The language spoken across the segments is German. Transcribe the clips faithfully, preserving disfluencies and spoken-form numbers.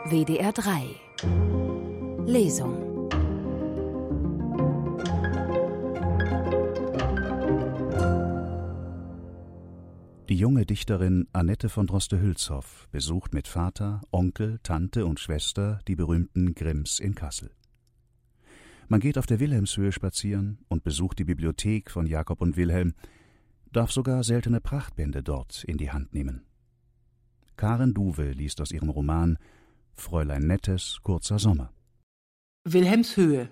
W D R drei Lesung. Die junge Dichterin Annette von Droste-Hülshoff besucht mit Vater, Onkel, Tante und Schwester die berühmten Grimms in Kassel. Man geht auf der Wilhelmshöhe spazieren und besucht die Bibliothek von Jakob und Wilhelm, darf sogar seltene Prachtbände dort in die Hand nehmen. Karen Duwe liest aus ihrem Roman Fräulein Nettes kurzer Sommer. Wilhelmshöhe.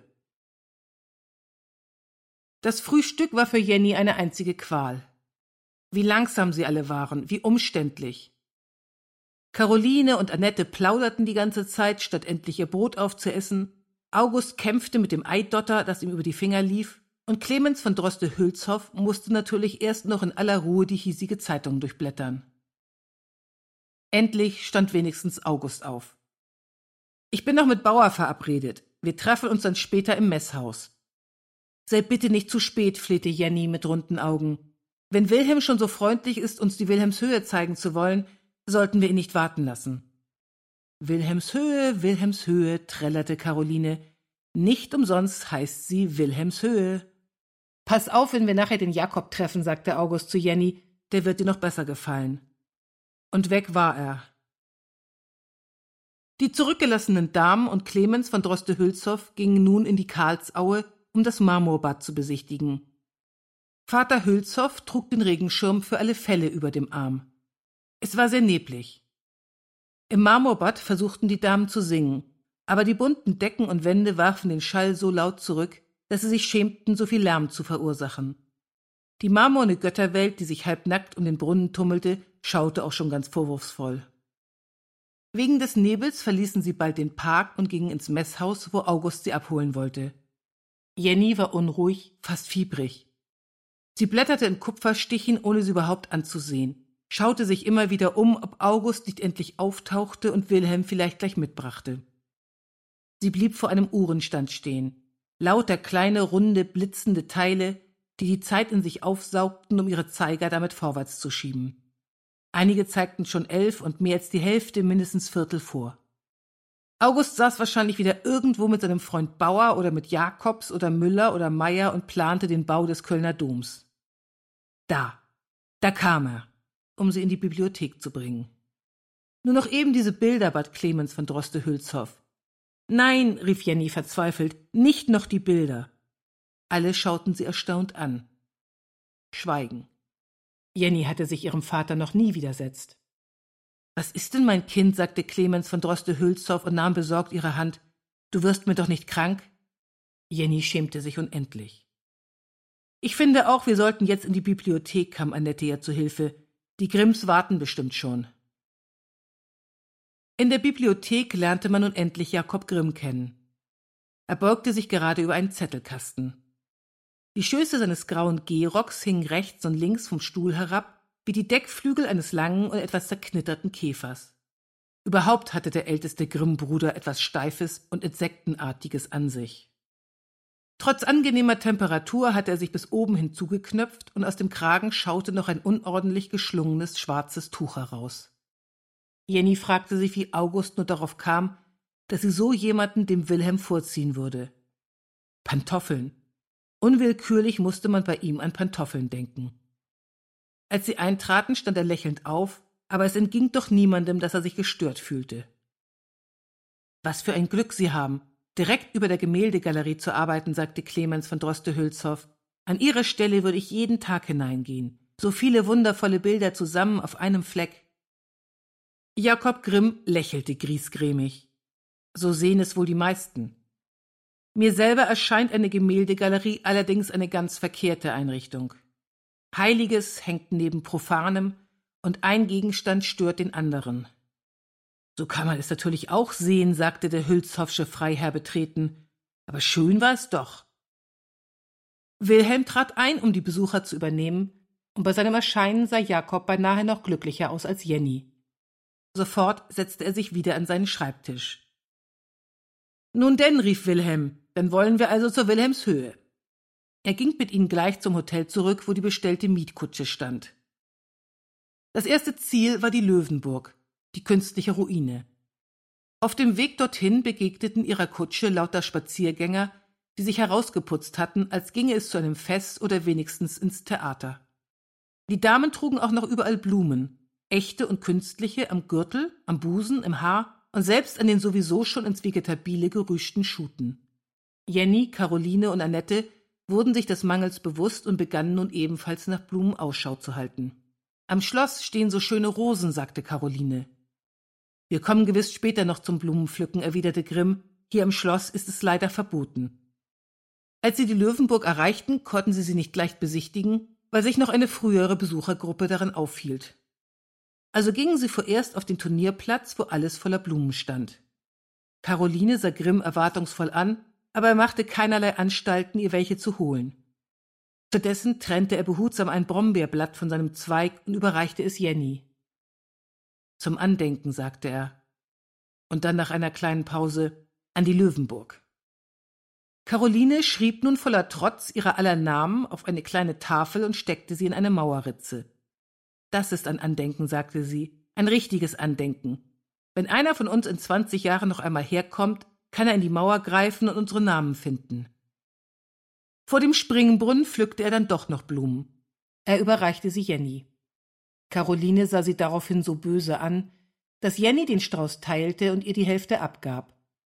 Das Frühstück war für Jenny eine einzige Qual. Wie langsam sie alle waren, wie umständlich. Caroline und Annette plauderten die ganze Zeit, statt endlich ihr Brot aufzuessen. August kämpfte mit dem Eidotter, das ihm über die Finger lief, und Clemens von Droste-Hülshoff musste natürlich erst noch in aller Ruhe die hiesige Zeitung durchblättern. Endlich stand wenigstens August auf. »Ich bin noch mit Bauer verabredet. Wir treffen uns dann später im Messhaus.« »Sei bitte nicht zu spät«, flehte Jenny mit runden Augen. »Wenn Wilhelm schon so freundlich ist, uns die Wilhelmshöhe zeigen zu wollen, sollten wir ihn nicht warten lassen.« »Wilhelmshöhe, Wilhelmshöhe«, trällerte Caroline. »Nicht umsonst heißt sie Wilhelmshöhe.« »Pass auf, wenn wir nachher den Jakob treffen«, sagte August zu Jenny. »Der wird dir noch besser gefallen.« Und weg war er. Die zurückgelassenen Damen und Clemens von Droste-Hülshoff gingen nun in die Karlsaue, um das Marmorbad zu besichtigen. Vater Hülshoff trug den Regenschirm für alle Fälle über dem Arm. Es war sehr neblig. Im Marmorbad versuchten die Damen zu singen, aber die bunten Decken und Wände warfen den Schall so laut zurück, dass sie sich schämten, so viel Lärm zu verursachen. Die marmorne Götterwelt, die sich halbnackt um den Brunnen tummelte, schaute auch schon ganz vorwurfsvoll. Wegen des Nebels verließen sie bald den Park und gingen ins Messhaus, wo August sie abholen wollte. Jenny war unruhig, fast fiebrig. Sie blätterte in Kupferstichen, ohne sie überhaupt anzusehen, schaute sich immer wieder um, ob August nicht endlich auftauchte und Wilhelm vielleicht gleich mitbrachte. Sie blieb vor einem Uhrenstand stehen. Lauter kleine, runde, blitzende Teile, die die Zeit in sich aufsaugten, um ihre Zeiger damit vorwärts zu schieben. Einige zeigten schon elf und mehr als die Hälfte, mindestens Viertel vor. August saß wahrscheinlich wieder irgendwo mit seinem Freund Bauer oder mit Jakobs oder Müller oder Meyer und plante den Bau des Kölner Doms. Da, da kam er, um sie in die Bibliothek zu bringen. Nur noch eben diese Bilder, bat Clemens von Droste-Hülshoff. »Nein«, rief Jenny verzweifelt, »nicht noch die Bilder.« Alle schauten sie erstaunt an. Schweigen. Jenny hatte sich ihrem Vater noch nie widersetzt. »Was ist denn, mein Kind?« sagte Clemens von Droste-Hülshoff und nahm besorgt ihre Hand. »Du wirst mir doch nicht krank?« Jenny schämte sich unendlich. »Ich finde auch, wir sollten jetzt in die Bibliothek«, kam Annette ihr zu Hilfe. »Die Grimms warten bestimmt schon.« In der Bibliothek lernte man nun endlich Jakob Grimm kennen. Er beugte sich gerade über einen Zettelkasten. Die Schöße seines grauen Gehrocks hingen rechts und links vom Stuhl herab, wie die Deckflügel eines langen und etwas zerknitterten Käfers. Überhaupt hatte der älteste Grimm-Bruder etwas Steifes und Insektenartiges an sich. Trotz angenehmer Temperatur hatte er sich bis oben hin zugeknöpft und aus dem Kragen schaute noch ein unordentlich geschlungenes schwarzes Tuch heraus. Jenny fragte sich, wie August nur darauf kam, dass sie so jemanden dem Wilhelm vorziehen würde. Pantoffeln. Unwillkürlich musste man bei ihm an Pantoffeln denken. Als sie eintraten, stand er lächelnd auf, aber es entging doch niemandem, dass er sich gestört fühlte. »Was für ein Glück Sie haben, direkt über der Gemäldegalerie zu arbeiten«, sagte Clemens von Droste-Hülshoff. »An Ihre Stelle würde ich jeden Tag hineingehen. So viele wundervolle Bilder zusammen auf einem Fleck.« Jakob Grimm lächelte griesgrämig. »So sehen es wohl die meisten. Mir selber erscheint eine Gemäldegalerie allerdings eine ganz verkehrte Einrichtung. Heiliges hängt neben Profanem und ein Gegenstand stört den anderen.« »So kann man es natürlich auch sehen«, sagte der Hülshoffsche Freiherr betreten. »Aber schön war es doch.« Wilhelm trat ein, um die Besucher zu übernehmen, und bei seinem Erscheinen sah Jakob beinahe noch glücklicher aus als Jenny. Sofort setzte er sich wieder an seinen Schreibtisch. »Nun denn«, rief Wilhelm, »dann wollen wir also zur Wilhelmshöhe.« Er ging mit ihnen gleich zum Hotel zurück, wo die bestellte Mietkutsche stand. Das erste Ziel war die Löwenburg, die künstliche Ruine. Auf dem Weg dorthin begegneten ihrer Kutsche lauter Spaziergänger, die sich herausgeputzt hatten, als ginge es zu einem Fest oder wenigstens ins Theater. Die Damen trugen auch noch überall Blumen, echte und künstliche, am Gürtel, am Busen, im Haar und selbst an den sowieso schon ins Vegetabile gerüschten Schuten. Jenny, Caroline und Annette wurden sich des Mangels bewusst und begannen nun ebenfalls nach Blumen Ausschau zu halten. »Am Schloss stehen so schöne Rosen«, sagte Caroline. »Wir kommen gewiss später noch zum Blumenpflücken«, erwiderte Grimm. »Hier im Schloss ist es leider verboten.« Als sie die Löwenburg erreichten, konnten sie sie nicht gleich besichtigen, weil sich noch eine frühere Besuchergruppe darin aufhielt. Also gingen sie vorerst auf den Turnierplatz, wo alles voller Blumen stand. Caroline sah Grimm erwartungsvoll an, aber er machte keinerlei Anstalten, ihr welche zu holen. Stattdessen trennte er behutsam ein Brombeerblatt von seinem Zweig und überreichte es Jenny. »Zum Andenken«, sagte er. Und dann nach einer kleinen Pause, »an die Löwenburg.« Caroline schrieb nun voller Trotz ihrer aller Namen auf eine kleine Tafel und steckte sie in eine Mauerritze. »Das ist ein Andenken«, sagte sie, »ein richtiges Andenken. Wenn einer von uns in zwanzig Jahren noch einmal herkommt, kann er in die Mauer greifen und unsere Namen finden.« Vor dem Springbrunnen pflückte er dann doch noch Blumen. Er überreichte sie Jenny. Caroline sah sie daraufhin so böse an, dass Jenny den Strauß teilte und ihr die Hälfte abgab.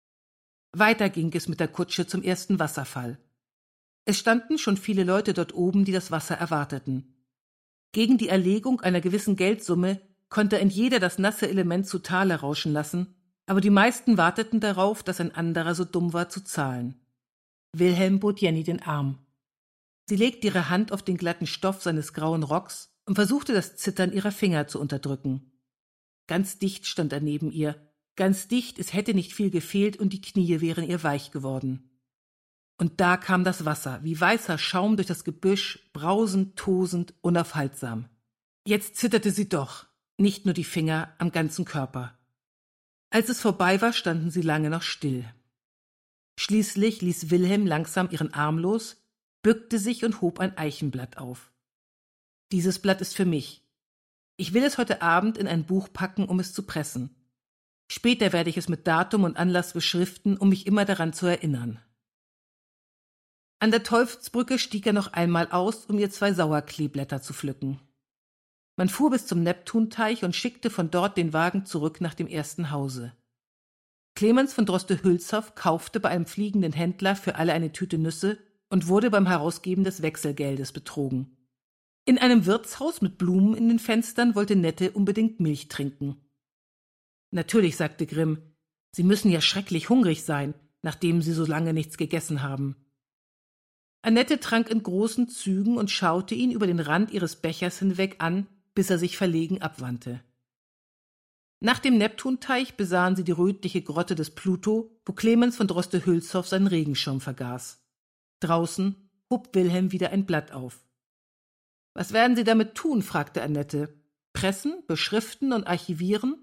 Weiter ging es mit der Kutsche zum ersten Wasserfall. Es standen schon viele Leute dort oben, die das Wasser erwarteten. Gegen die Erlegung einer gewissen Geldsumme konnte ein jeder das nasse Element zu Tale rauschen lassen, aber die meisten warteten darauf, dass ein anderer so dumm war zu zahlen. Wilhelm bot Jenny den Arm. Sie legte ihre Hand auf den glatten Stoff seines grauen Rocks und versuchte das Zittern ihrer Finger zu unterdrücken. Ganz dicht stand er neben ihr, ganz dicht, es hätte nicht viel gefehlt und die Knie wären ihr weich geworden. Und da kam das Wasser, wie weißer Schaum durch das Gebüsch, brausend, tosend, unaufhaltsam. Jetzt zitterte sie doch, nicht nur die Finger, am ganzen Körper. Als es vorbei war, standen sie lange noch still. Schließlich ließ Wilhelm langsam ihren Arm los, bückte sich und hob ein Eichenblatt auf. »Dieses Blatt ist für mich. Ich will es heute Abend in ein Buch packen, um es zu pressen. Später werde ich es mit Datum und Anlass beschriften, um mich immer daran zu erinnern.« An der Teufelsbrücke stieg er noch einmal aus, um ihr zwei Sauerkleeblätter zu pflücken. Man fuhr bis zum Neptunteich und schickte von dort den Wagen zurück nach dem ersten Hause. Clemens von Droste-Hülshoff kaufte bei einem fliegenden Händler für alle eine Tüte Nüsse und wurde beim Herausgeben des Wechselgeldes betrogen. In einem Wirtshaus mit Blumen in den Fenstern wollte Nette unbedingt Milch trinken. »Natürlich«, sagte Grimm, »Sie müssen ja schrecklich hungrig sein, nachdem Sie so lange nichts gegessen haben.« Annette trank in großen Zügen und schaute ihn über den Rand ihres Bechers hinweg an, bis er sich verlegen abwandte. Nach dem Neptunteich besahen sie die rötliche Grotte des Pluto, wo Clemens von Droste-Hülshoff seinen Regenschirm vergaß. Draußen hob Wilhelm wieder ein Blatt auf. »Was werden Sie damit tun?« fragte Annette. »Pressen, beschriften und archivieren?«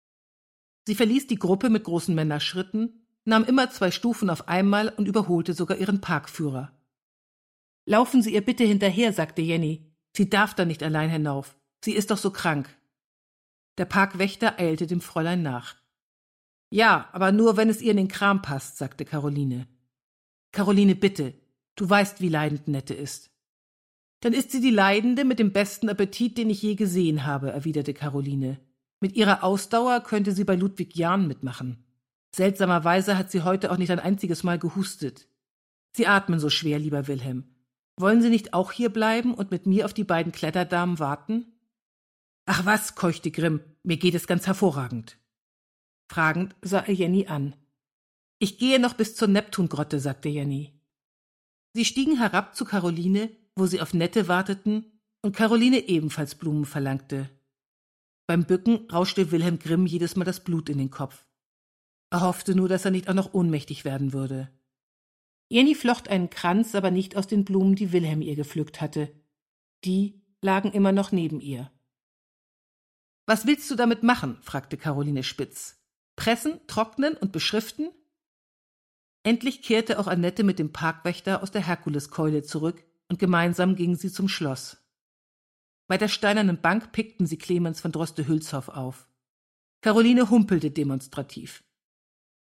Sie verließ die Gruppe mit großen Männerschritten, nahm immer zwei Stufen auf einmal und überholte sogar ihren Parkführer. »Laufen Sie ihr bitte hinterher«, sagte Jenny. »Sie darf da nicht allein hinauf. Sie ist doch so krank.« Der Parkwächter eilte dem Fräulein nach. »Ja, aber nur, wenn es ihr in den Kram passt«, sagte Caroline. »Caroline, bitte. Du weißt, wie leidend Nette ist.« »Dann ist sie die Leidende mit dem besten Appetit, den ich je gesehen habe«, erwiderte Caroline. »Mit ihrer Ausdauer könnte sie bei Ludwig Jahn mitmachen. Seltsamerweise hat sie heute auch nicht ein einziges Mal gehustet. Sie atmen so schwer, lieber Wilhelm. Wollen Sie nicht auch hier bleiben und mit mir auf die beiden Kletterdamen warten?« »Ach was«, keuchte Grimm, »mir geht es ganz hervorragend.« Fragend sah er Jenny an. »Ich gehe noch bis zur Neptungrotte«, sagte Jenny. Sie stiegen herab zu Caroline, wo sie auf Nette warteten und Caroline ebenfalls Blumen verlangte. Beim Bücken rauschte Wilhelm Grimm jedes Mal das Blut in den Kopf. Er hoffte nur, dass er nicht auch noch ohnmächtig werden würde. Jenny flocht einen Kranz, aber nicht aus den Blumen, die Wilhelm ihr gepflückt hatte. Die lagen immer noch neben ihr. »Was willst du damit machen?« fragte Caroline spitz. »Pressen, trocknen und beschriften?« Endlich kehrte auch Annette mit dem Parkwächter aus der Herkuleskeule zurück, und gemeinsam gingen sie zum Schloss. Bei der steinernen Bank pickten sie Clemens von Droste-Hülshoff auf. Caroline humpelte demonstrativ.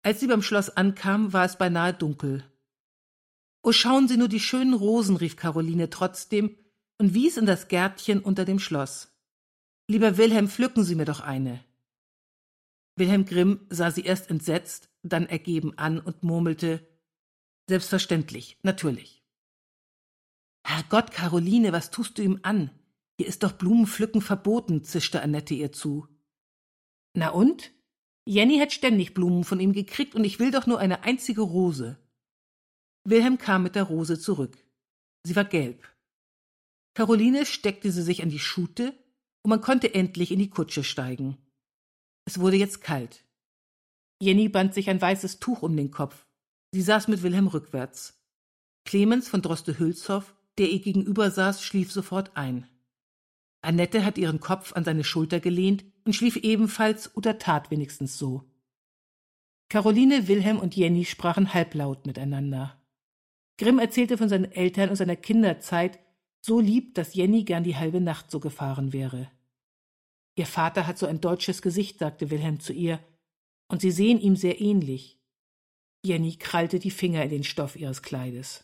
Als sie beim Schloss ankam, war es beinahe dunkel. »Oh, schauen Sie nur die schönen Rosen«, rief Caroline trotzdem und wies in das Gärtchen unter dem Schloss. »Lieber Wilhelm, pflücken Sie mir doch eine.« Wilhelm Grimm sah sie erst entsetzt, dann ergeben an und murmelte, »Selbstverständlich, natürlich.« »Herrgott, Caroline, was tust du ihm an? Hier ist doch Blumenpflücken verboten«, zischte Annette ihr zu. »Na und? Jenny hat ständig Blumen von ihm gekriegt und ich will doch nur eine einzige Rose.« Wilhelm kam mit der Rose zurück. Sie war gelb. Caroline steckte sie sich an die Schute und man konnte endlich in die Kutsche steigen. Es wurde jetzt kalt. Jenny band sich ein weißes Tuch um den Kopf. Sie saß mit Wilhelm rückwärts. Clemens von Droste-Hülshoff, der ihr gegenüber saß, schlief sofort ein. Annette hat ihren Kopf an seine Schulter gelehnt und schlief ebenfalls oder tat wenigstens so. Caroline, Wilhelm und Jenny sprachen halblaut miteinander. Grimm erzählte von seinen Eltern und seiner Kinderzeit, so lieb, dass Jenny gern die halbe Nacht so gefahren wäre. Ihr Vater hat so ein deutsches Gesicht, sagte Wilhelm zu ihr, und Sie sehen ihm sehr ähnlich. Jenny krallte die Finger in den Stoff ihres Kleides.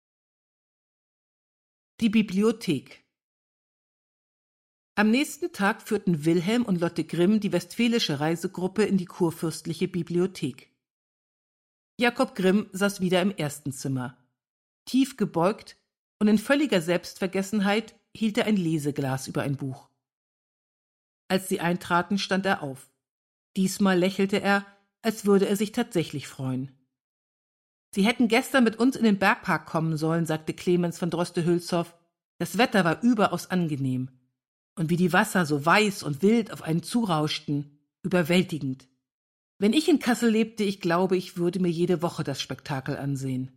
Die Bibliothek. Am nächsten Tag führten Wilhelm und Lotte Grimm die westfälische Reisegruppe in die kurfürstliche Bibliothek. Jakob Grimm saß wieder im ersten Zimmer. Tief gebeugt und in völliger Selbstvergessenheit hielt er ein Leseglas über ein Buch. Als sie eintraten, stand er auf. Diesmal lächelte er, als würde er sich tatsächlich freuen. »Sie hätten gestern mit uns in den Bergpark kommen sollen«, sagte Clemens von Droste-Hülshoff. »Das Wetter war überaus angenehm. Und wie die Wasser so weiß und wild auf einen zurauschten, überwältigend. Wenn ich in Kassel lebte, ich glaube, ich würde mir jede Woche das Spektakel ansehen.«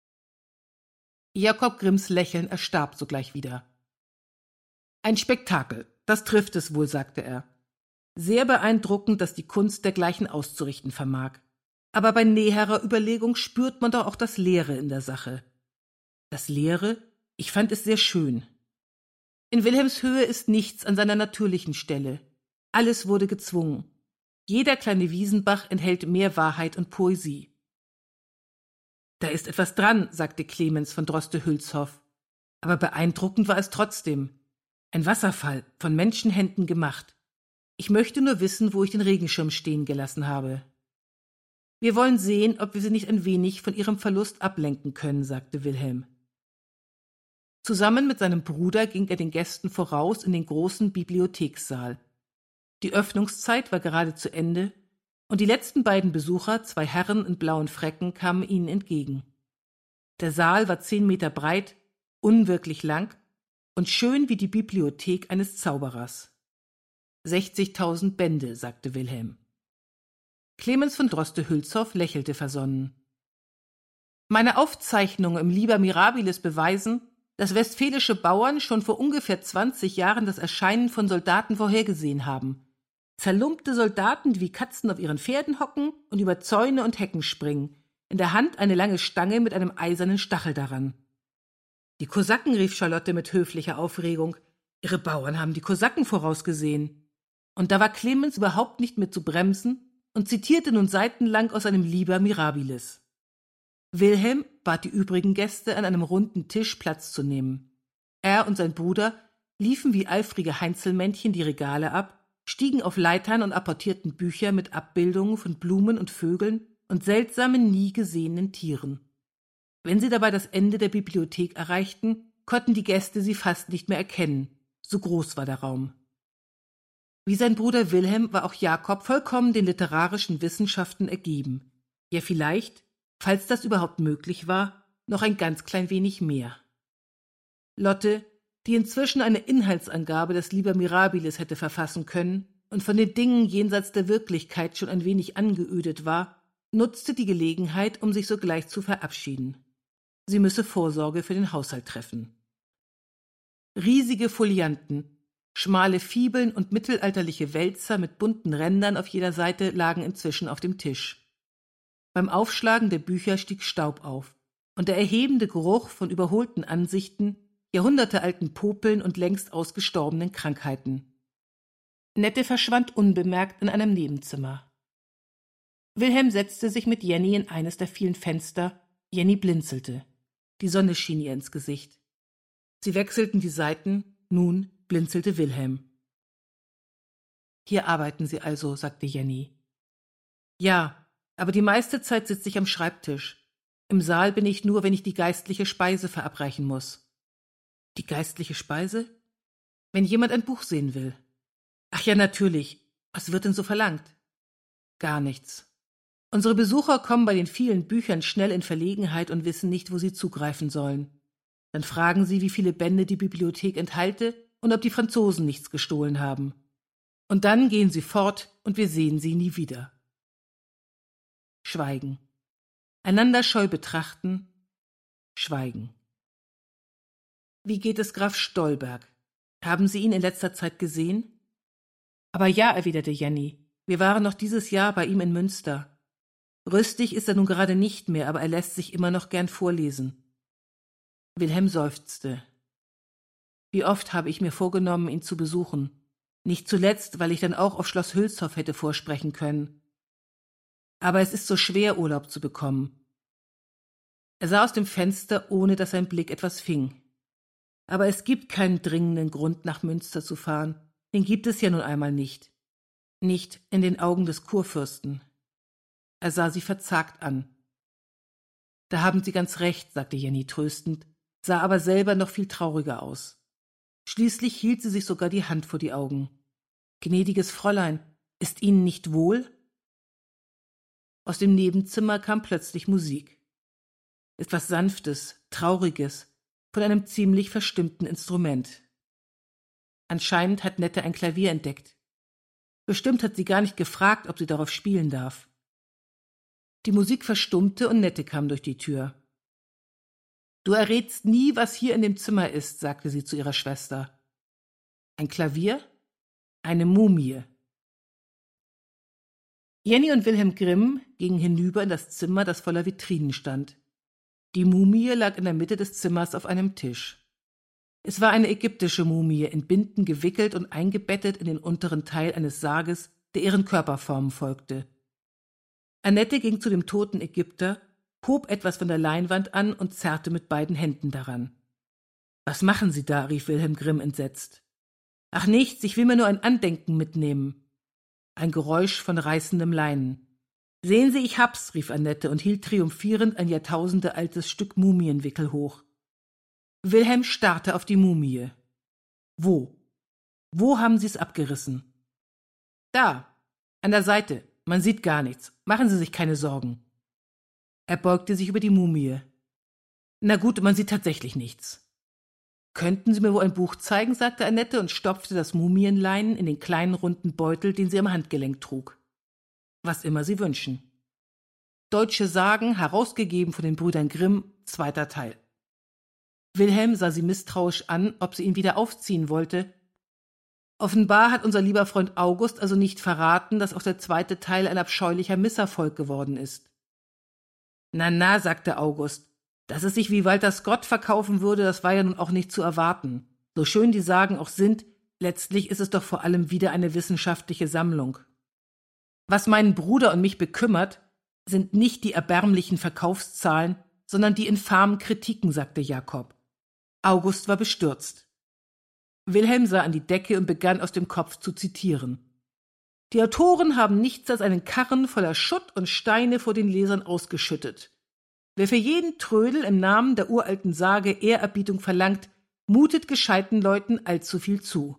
Jakob Grimms Lächeln erstarb sogleich wieder. »Ein Spektakel, das trifft es wohl«, sagte er. »Sehr beeindruckend, dass die Kunst dergleichen auszurichten vermag. Aber bei näherer Überlegung spürt man doch auch das Leere in der Sache.« »Das Leere? Ich fand es sehr schön. In Wilhelmshöhe ist nichts an seiner natürlichen Stelle. Alles wurde gezwungen. Jeder kleine Wiesenbach enthält mehr Wahrheit und Poesie.« »Da ist etwas dran«, sagte Clemens von Droste-Hülshoff. »Aber beeindruckend war es trotzdem. Ein Wasserfall, von Menschenhänden gemacht. Ich möchte nur wissen, wo ich den Regenschirm stehen gelassen habe.« »Wir wollen sehen, ob wir sie nicht ein wenig von ihrem Verlust ablenken können«, sagte Wilhelm. Zusammen mit seinem Bruder ging er den Gästen voraus in den großen Bibliothekssaal. Die Öffnungszeit war gerade zu Ende, und die letzten beiden Besucher, zwei Herren in blauen Fräcken, kamen ihnen entgegen. Der Saal war zehn Meter breit, unwirklich lang und schön wie die Bibliothek eines Zauberers. »Sechzigtausend Bände«, sagte Wilhelm. Clemens von Droste-Hülshoff lächelte versonnen. »Meine Aufzeichnungen im Liber Mirabilis beweisen, dass westfälische Bauern schon vor ungefähr zwanzig Jahren das Erscheinen von Soldaten vorhergesehen haben. Zerlumpte Soldaten, die wie Katzen auf ihren Pferden hocken und über Zäune und Hecken springen, in der Hand eine lange Stange mit einem eisernen Stachel daran.« »Die Kosaken«, rief Charlotte mit höflicher Aufregung. »Ihre Bauern haben die Kosaken vorausgesehen.« Und da war Clemens überhaupt nicht mehr zu bremsen und zitierte nun seitenlang aus einem Liber Mirabilis. Wilhelm bat die übrigen Gäste, an einem runden Tisch Platz zu nehmen. Er und sein Bruder liefen wie eifrige Heinzelmännchen die Regale ab, stiegen auf Leitern und apportierten Bücher mit Abbildungen von Blumen und Vögeln und seltsamen, nie gesehenen Tieren. Wenn sie dabei das Ende der Bibliothek erreichten, konnten die Gäste sie fast nicht mehr erkennen, so groß war der Raum. Wie sein Bruder Wilhelm war auch Jakob vollkommen den literarischen Wissenschaften ergeben. Ja, vielleicht, falls das überhaupt möglich war, noch ein ganz klein wenig mehr. Lotte, die inzwischen eine Inhaltsangabe des Liber Mirabilis hätte verfassen können und von den Dingen jenseits der Wirklichkeit schon ein wenig angeödet war, nutzte die Gelegenheit, um sich sogleich zu verabschieden. Sie müsse Vorsorge für den Haushalt treffen. Riesige Folianten, schmale Fibeln und mittelalterliche Wälzer mit bunten Rändern auf jeder Seite lagen inzwischen auf dem Tisch. Beim Aufschlagen der Bücher stieg Staub auf, und der erhebende Geruch von überholten Ansichten, jahrhundertealten Popeln und längst ausgestorbenen Krankheiten. Nette verschwand unbemerkt in einem Nebenzimmer. Wilhelm setzte sich mit Jenny in eines der vielen Fenster. Jenny blinzelte. Die Sonne schien ihr ins Gesicht. Sie wechselten die Seiten. Nun blinzelte Wilhelm. »Hier arbeiten Sie also«, sagte Jenny. »Ja, aber die meiste Zeit sitze ich am Schreibtisch. Im Saal bin ich nur, wenn ich die geistliche Speise verabreichen muss.« »Die geistliche Speise?« »Wenn jemand ein Buch sehen will.« »Ach ja, natürlich. Was wird denn so verlangt?« »Gar nichts. Unsere Besucher kommen bei den vielen Büchern schnell in Verlegenheit und wissen nicht, wo sie zugreifen sollen. Dann fragen sie, wie viele Bände die Bibliothek enthalte und ob die Franzosen nichts gestohlen haben. Und dann gehen sie fort und wir sehen sie nie wieder.« Schweigen. Einander scheu betrachten. Schweigen. »Wie geht es Graf Stolberg? Haben Sie ihn in letzter Zeit gesehen?« »Aber ja«, erwiderte Jenny, »wir waren noch dieses Jahr bei ihm in Münster. Rüstig ist er nun gerade nicht mehr, aber er lässt sich immer noch gern vorlesen.« Wilhelm seufzte. »Wie oft habe ich mir vorgenommen, ihn zu besuchen. Nicht zuletzt, weil ich dann auch auf Schloss Hülshoff hätte vorsprechen können. Aber es ist so schwer, Urlaub zu bekommen.« Er sah aus dem Fenster, ohne dass sein Blick etwas fing. »Aber es gibt keinen dringenden Grund, nach Münster zu fahren. Den gibt es ja nun einmal nicht. Nicht in den Augen des Kurfürsten.« Er sah sie verzagt an. »Da haben Sie ganz recht«, sagte Jenny tröstend, sah aber selber noch viel trauriger aus. Schließlich hielt sie sich sogar die Hand vor die Augen. »Gnädiges Fräulein, ist Ihnen nicht wohl?« Aus dem Nebenzimmer kam plötzlich Musik. Etwas Sanftes, Trauriges, von einem ziemlich verstimmten Instrument. Anscheinend hat Nette ein Klavier entdeckt. Bestimmt hat sie gar nicht gefragt, ob sie darauf spielen darf. Die Musik verstummte und Nette kam durch die Tür. »Du errätst nie, was hier in dem Zimmer ist«, sagte sie zu ihrer Schwester. »Ein Klavier? Eine Mumie.« Jenny und Wilhelm Grimm gingen hinüber in das Zimmer, das voller Vitrinen stand. Die Mumie lag in der Mitte des Zimmers auf einem Tisch. Es war eine ägyptische Mumie, in Binden gewickelt und eingebettet in den unteren Teil eines Sarges, der ihren Körperformen folgte. Annette ging zu dem toten Ägypter, hob etwas von der Leinwand an und zerrte mit beiden Händen daran. »Was machen Sie da?« rief Wilhelm Grimm entsetzt. »Ach nichts, ich will mir nur ein Andenken mitnehmen.« Ein Geräusch von reißendem Leinen. »Sehen Sie, ich hab's«, rief Annette und hielt triumphierend ein jahrtausendealtes Stück Mumienwickel hoch. Wilhelm starrte auf die Mumie. »Wo? Wo haben Sie es abgerissen?« »Da, an der Seite. Man sieht gar nichts. Machen Sie sich keine Sorgen.« Er beugte sich über die Mumie. »Na gut, man sieht tatsächlich nichts.« »Könnten Sie mir wohl ein Buch zeigen?« sagte Annette und stopfte das Mumienleinen in den kleinen runden Beutel, den sie am Handgelenk trug. »Was immer Sie wünschen.« »Deutsche Sagen, herausgegeben von den Brüdern Grimm, zweiter Teil.« Wilhelm sah sie misstrauisch an, ob sie ihn wieder aufziehen wollte. »Offenbar hat unser lieber Freund August also nicht verraten, dass auch der zweite Teil ein abscheulicher Misserfolg geworden ist.« »Na, na«, sagte August, »dass es sich wie Walter Scott verkaufen würde, das war ja nun auch nicht zu erwarten. So schön die Sagen auch sind, letztlich ist es doch vor allem wieder eine wissenschaftliche Sammlung. Was meinen Bruder und mich bekümmert, sind nicht die erbärmlichen Verkaufszahlen, sondern die infamen Kritiken«, sagte Jakob. August war bestürzt. Wilhelm sah an die Decke und begann aus dem Kopf zu zitieren. »Die Autoren haben nichts als einen Karren voller Schutt und Steine vor den Lesern ausgeschüttet. Wer für jeden Trödel im Namen der uralten Sage Ehrerbietung verlangt, mutet gescheiten Leuten allzu viel zu.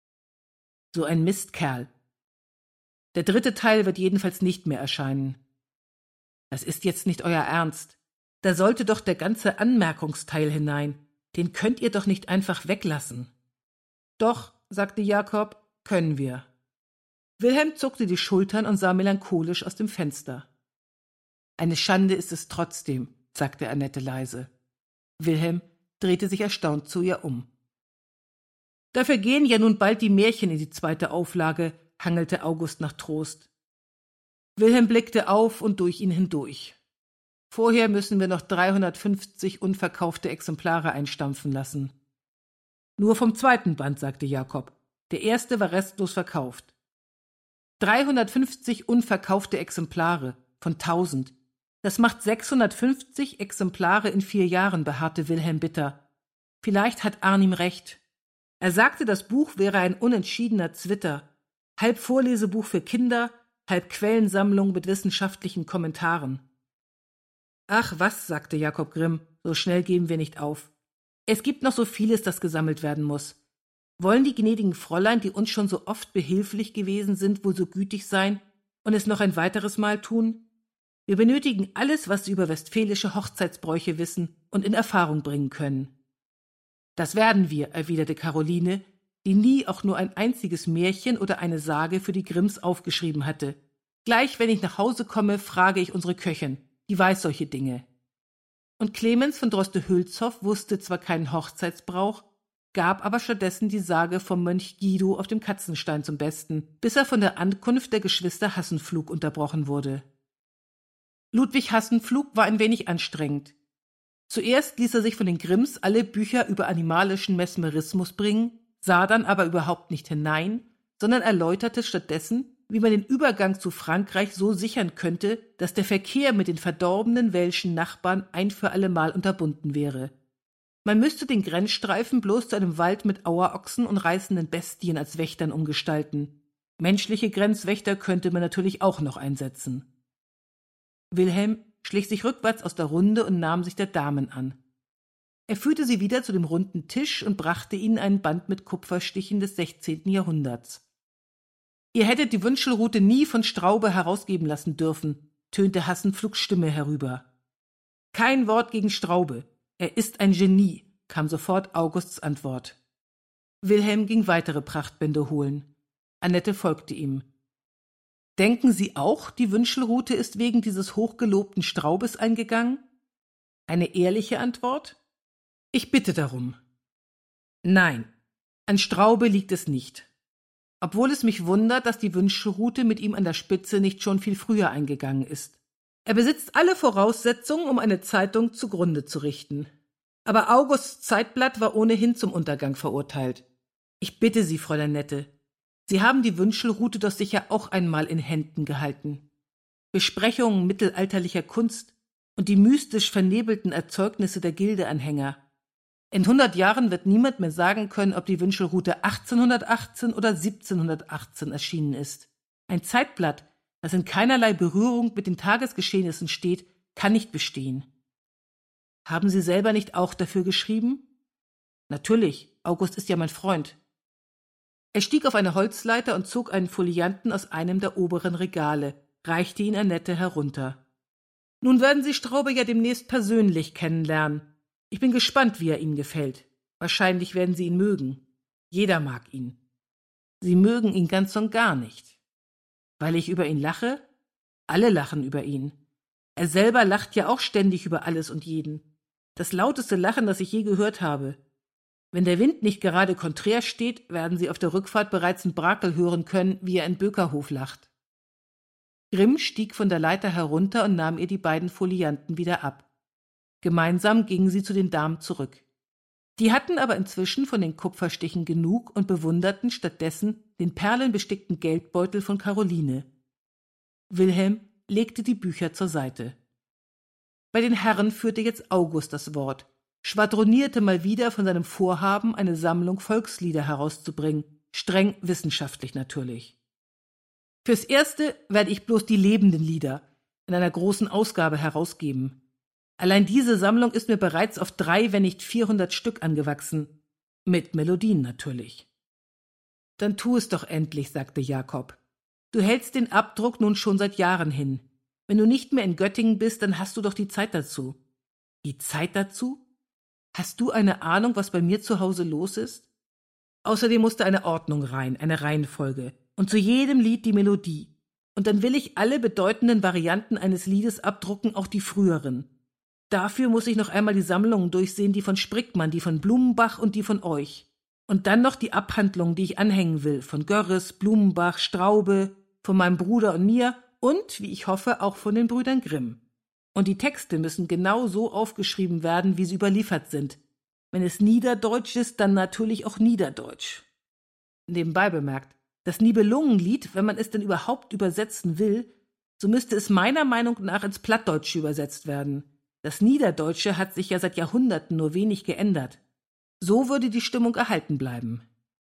So ein Mistkerl. Der dritte Teil wird jedenfalls nicht mehr erscheinen.« »Das ist jetzt nicht euer Ernst. Da sollte doch der ganze Anmerkungsteil hinein. Den könnt ihr doch nicht einfach weglassen.« »Doch«, sagte Jakob, »können wir.« Wilhelm zuckte die Schultern und sah melancholisch aus dem Fenster. »Eine Schande ist es trotzdem«, sagte Annette leise. Wilhelm drehte sich erstaunt zu ihr um. »Dafür gehen ja nun bald die Märchen in die zweite Auflage«, hangelte August nach Trost. Wilhelm blickte auf und durch ihn hindurch. »Vorher müssen wir noch dreihundertfünfzig unverkaufte Exemplare einstampfen lassen.« »Nur vom zweiten Band«, sagte Jakob. »Der erste war restlos verkauft.« »dreihundertfünfzig unverkaufte Exemplare«, von tausend. Das macht sechshundertfünfzig Exemplare in vier Jahren, beharrte Wilhelm bitter. Vielleicht hat Arnim recht. Er sagte, das Buch wäre ein unentschiedener Zwitter. Halb Vorlesebuch für Kinder, halb Quellensammlung mit wissenschaftlichen Kommentaren. Ach was, sagte Jakob Grimm, so schnell geben wir nicht auf. Es gibt noch so vieles, das gesammelt werden muss. Wollen die gnädigen Fräulein, die uns schon so oft behilflich gewesen sind, wohl so gütig sein und es noch ein weiteres Mal tun? Wir benötigen alles, was sie über westfälische Hochzeitsbräuche wissen und in Erfahrung bringen können. Das werden wir, erwiderte Caroline, die nie auch nur ein einziges Märchen oder eine Sage für die Grimms aufgeschrieben hatte. Gleich, wenn ich nach Hause komme, frage ich unsere Köchin, die weiß solche Dinge. Und Clemens von Droste-Hülshoff wusste zwar keinen Hochzeitsbrauch, gab aber stattdessen die Sage vom Mönch Guido auf dem Katzenstein zum Besten, bis er von der Ankunft der Geschwister Hassenpflug unterbrochen wurde. Ludwig Hassenpflug war ein wenig anstrengend. Zuerst ließ er sich von den Grimms alle Bücher über animalischen Mesmerismus bringen, sah dann aber überhaupt nicht hinein, sondern erläuterte stattdessen, wie man den Übergang zu Frankreich so sichern könnte, dass der Verkehr mit den verdorbenen welschen Nachbarn ein für allemal unterbunden wäre. Man müsste den Grenzstreifen bloß zu einem Wald mit Auerochsen und reißenden Bestien als Wächtern umgestalten. Menschliche Grenzwächter könnte man natürlich auch noch einsetzen. Wilhelm schlich sich rückwärts aus der Runde und nahm sich der Damen an. Er führte sie wieder zu dem runden Tisch und brachte ihnen einen Band mit Kupferstichen des sechzehnten Jahrhunderts. »Ihr hättet die Wünschelrute nie von Straube herausgeben lassen dürfen«, tönte Hassenpflugs Stimme herüber. »Kein Wort gegen Straube. Er ist ein Genie«, kam sofort Augusts Antwort. Wilhelm ging weitere Prachtbände holen. Annette folgte ihm. »Denken Sie auch, die Wünschelrute ist wegen dieses hochgelobten Straubes eingegangen?« Eine ehrliche Antwort? »Ich bitte darum.« »Nein, an Straube liegt es nicht. Obwohl es mich wundert, dass die Wünschelrute mit ihm an der Spitze nicht schon viel früher eingegangen ist. Er besitzt alle Voraussetzungen, um eine Zeitung zugrunde zu richten. Aber Augusts Zeitblatt war ohnehin zum Untergang verurteilt. Ich bitte Sie, Fräulein Nette, Sie haben die Wünschelrute doch sicher auch einmal in Händen gehalten. Besprechungen mittelalterlicher Kunst und die mystisch vernebelten Erzeugnisse der Gildeanhänger. In hundert Jahren wird niemand mehr sagen können, ob die Wünschelrute achtzehnhundertachtzehn oder siebzehnhundertachtzehn erschienen ist. Ein Zeitblatt, das in keinerlei Berührung mit den Tagesgeschehnissen steht, kann nicht bestehen. Haben Sie selber nicht auch dafür geschrieben? Natürlich, August ist ja mein Freund. Er stieg auf eine Holzleiter und zog einen Folianten aus einem der oberen Regale, reichte ihn Annette herunter. Nun werden Sie Straube ja demnächst persönlich kennenlernen. Ich bin gespannt, wie er Ihnen gefällt. Wahrscheinlich werden Sie ihn mögen. Jeder mag ihn. Sie mögen ihn ganz und gar nicht. Weil ich über ihn lache? Alle lachen über ihn. Er selber lacht ja auch ständig über alles und jeden. Das lauteste Lachen, das ich je gehört habe. Wenn der Wind nicht gerade konträr steht, werden Sie auf der Rückfahrt bereits in Brakel hören können, wie er in Bökerhof lacht. Grimm stieg von der Leiter herunter und nahm ihr die beiden Folianten wieder ab. Gemeinsam gingen sie zu den Damen zurück. Die hatten aber inzwischen von den Kupferstichen genug und bewunderten stattdessen den perlenbestickten Geldbeutel von Caroline. Wilhelm legte die Bücher zur Seite. Bei den Herren führte jetzt August das Wort, schwadronierte mal wieder von seinem Vorhaben, eine Sammlung Volkslieder herauszubringen, streng wissenschaftlich natürlich. Fürs Erste werde ich bloß die lebenden Lieder in einer großen Ausgabe herausgeben. Allein diese Sammlung ist mir bereits auf drei, wenn nicht vierhundert Stück angewachsen. Mit Melodien natürlich. Dann tu es doch endlich, sagte Jakob. Du hältst den Abdruck nun schon seit Jahren hin. Wenn du nicht mehr in Göttingen bist, dann hast du doch die Zeit dazu. Die Zeit dazu? Hast du eine Ahnung, was bei mir zu Hause los ist? Außerdem musste eine Ordnung rein, eine Reihenfolge. Und zu jedem Lied die Melodie. Und dann will ich alle bedeutenden Varianten eines Liedes abdrucken, auch die früheren. Dafür muss ich noch einmal die Sammlungen durchsehen, die von Sprickmann, die von Blumenbach und die von euch. Und dann noch die Abhandlungen, die ich anhängen will, von Görres, Blumenbach, Straube, von meinem Bruder und mir und, wie ich hoffe, auch von den Brüdern Grimm. Und die Texte müssen genau so aufgeschrieben werden, wie sie überliefert sind. Wenn es Niederdeutsch ist, dann natürlich auch Niederdeutsch. Nebenbei bemerkt, das Nibelungenlied, wenn man es denn überhaupt übersetzen will, so müsste es meiner Meinung nach ins Plattdeutsche übersetzt werden. Das Niederdeutsche hat sich ja seit Jahrhunderten nur wenig geändert. So würde die Stimmung erhalten bleiben.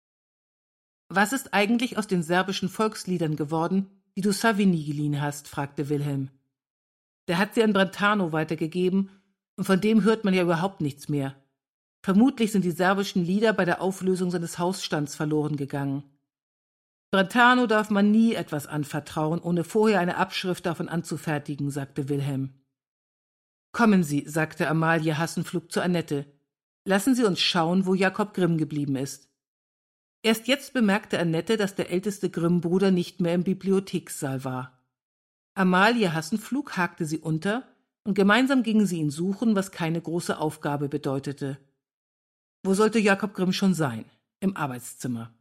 »Was ist eigentlich aus den serbischen Volksliedern geworden, die du Savini geliehen hast?« fragte Wilhelm. »Der hat sie an Brentano weitergegeben, und von dem hört man ja überhaupt nichts mehr. Vermutlich sind die serbischen Lieder bei der Auflösung seines Hausstands verloren gegangen. Brentano darf man nie etwas anvertrauen, ohne vorher eine Abschrift davon anzufertigen«, sagte Wilhelm. »Kommen Sie«, sagte Amalie Hassenpflug zu Annette. »Lassen Sie uns schauen, wo Jakob Grimm geblieben ist.« Erst jetzt bemerkte Annette, dass der älteste Grimm-Bruder nicht mehr im Bibliothekssaal war. Amalie Hassenpflug hakte sie unter, und gemeinsam gingen sie ihn suchen, was keine große Aufgabe bedeutete. Wo sollte Jakob Grimm schon sein? Im Arbeitszimmer.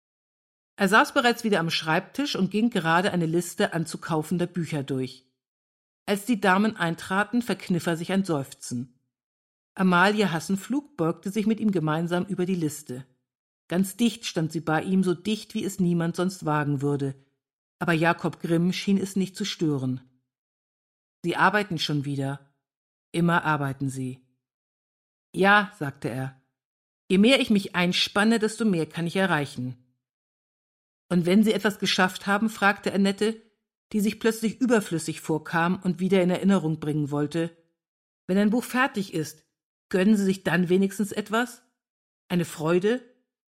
Er saß bereits wieder am Schreibtisch und ging gerade eine Liste anzukaufender Bücher durch. Als die Damen eintraten, verkniff er sich ein Seufzen. Amalie Hassenpflug beugte sich mit ihm gemeinsam über die Liste. Ganz dicht stand sie bei ihm, so dicht, wie es niemand sonst wagen würde. Aber Jakob Grimm schien es nicht zu stören. »Sie arbeiten schon wieder. Immer arbeiten Sie.« »Ja«, sagte er, »je mehr ich mich einspanne, desto mehr kann ich erreichen.« »Und wenn Sie etwas geschafft haben?« fragte Annette, die sich plötzlich überflüssig vorkam und wieder in Erinnerung bringen wollte. »Wenn ein Buch fertig ist, gönnen Sie sich dann wenigstens etwas? Eine Freude?«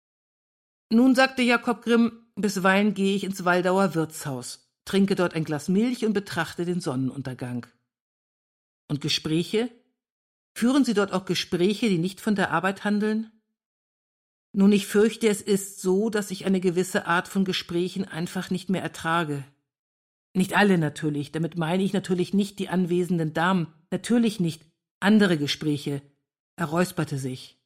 »Nun«, sagte Jakob Grimm, »bisweilen gehe ich ins Waldauer Wirtshaus, trinke dort ein Glas Milch und betrachte den Sonnenuntergang.« »Und Gespräche? Führen Sie dort auch Gespräche, die nicht von der Arbeit handeln?« »Nun, ich fürchte, es ist so, dass ich eine gewisse Art von Gesprächen einfach nicht mehr ertrage. Nicht alle natürlich, damit meine ich natürlich nicht die anwesenden Damen, natürlich nicht, andere Gespräche.« Er räusperte sich.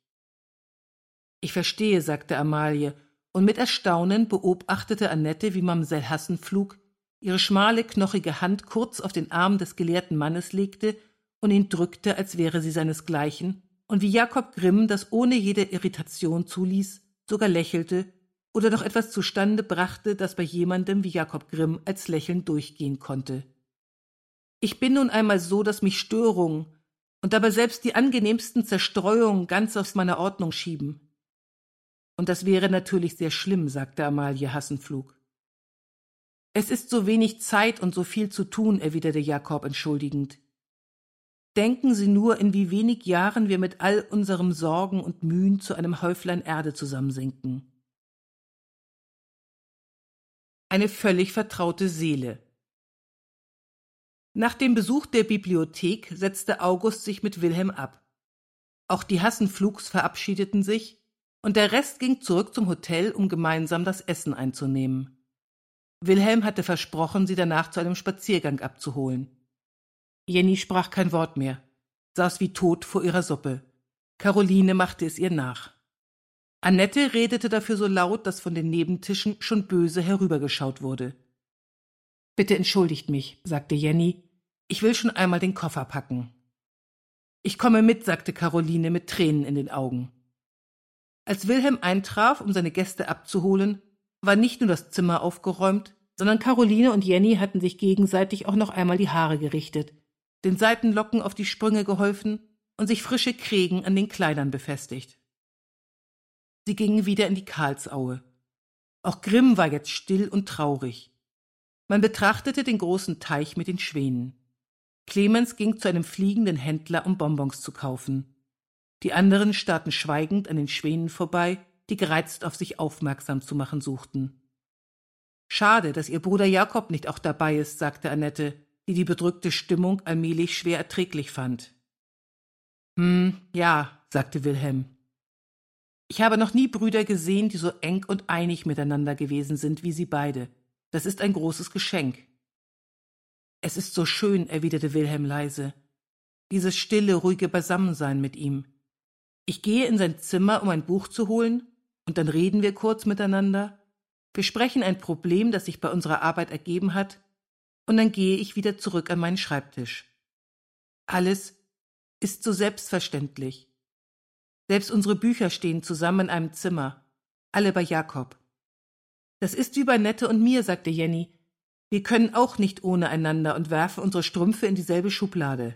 »Ich verstehe«, sagte Amalie, und mit Erstaunen beobachtete Annette, wie Mamsell Hassenpflug ihre schmale, knochige Hand kurz auf den Arm des gelehrten Mannes legte und ihn drückte, als wäre sie seinesgleichen, und wie Jakob Grimm das ohne jede Irritation zuließ, sogar lächelte oder doch etwas zustande brachte, das bei jemandem wie Jakob Grimm als Lächeln durchgehen konnte. »Ich bin nun einmal so, dass mich Störungen und dabei selbst die angenehmsten Zerstreuungen ganz aus meiner Ordnung schieben.« »Und das wäre natürlich sehr schlimm«, sagte Amalie Hassenpflug. »Es ist so wenig Zeit und so viel zu tun«, erwiderte Jakob entschuldigend. »Denken Sie nur, in wie wenig Jahren wir mit all unserem Sorgen und Mühen zu einem Häuflein Erde zusammensinken.« Eine völlig vertraute Seele. Nach dem Besuch der Bibliothek setzte August sich mit Wilhelm ab. Auch die Hassenpflugs verabschiedeten sich, und der Rest ging zurück zum Hotel, um gemeinsam das Essen einzunehmen. Wilhelm hatte versprochen, sie danach zu einem Spaziergang abzuholen. Jenny sprach kein Wort mehr, saß wie tot vor ihrer Suppe. Caroline machte es ihr nach. Annette redete dafür so laut, dass von den Nebentischen schon böse herübergeschaut wurde. »Bitte entschuldigt mich«, sagte Jenny, »ich will schon einmal den Koffer packen.« »Ich komme mit«, sagte Caroline mit Tränen in den Augen. Als Wilhelm eintraf, um seine Gäste abzuholen, war nicht nur das Zimmer aufgeräumt, sondern Caroline und Jenny hatten sich gegenseitig auch noch einmal die Haare gerichtet, den Seitenlocken auf die Sprünge geholfen und sich frische Krägen an den Kleidern befestigt. Sie gingen wieder in die Karlsaue. Auch Grimm war jetzt still und traurig. Man betrachtete den großen Teich mit den Schwänen. Clemens ging zu einem fliegenden Händler, um Bonbons zu kaufen. Die anderen starrten schweigend an den Schwänen vorbei, die gereizt auf sich aufmerksam zu machen suchten. »Schade, dass Ihr Bruder Jakob nicht auch dabei ist«, sagte Annette, die die bedrückte Stimmung allmählich schwer erträglich fand. »Hm, ja«, sagte Wilhelm. »Ich habe noch nie Brüder gesehen, die so eng und einig miteinander gewesen sind wie Sie beide. Das ist ein großes Geschenk.« »Es ist so schön«, erwiderte Wilhelm leise, »dieses stille, ruhige Beisammensein mit ihm. Ich gehe in sein Zimmer, um ein Buch zu holen, und dann reden wir kurz miteinander, besprechen ein Problem, das sich bei unserer Arbeit ergeben hat, und dann gehe ich wieder zurück an meinen Schreibtisch. Alles ist so selbstverständlich. Selbst unsere Bücher stehen zusammen in einem Zimmer, alle bei Jakob. Das ist wie bei Nette und mir«, sagte Jenny. Wir können auch nicht ohne einander und werfen unsere Strümpfe in dieselbe Schublade.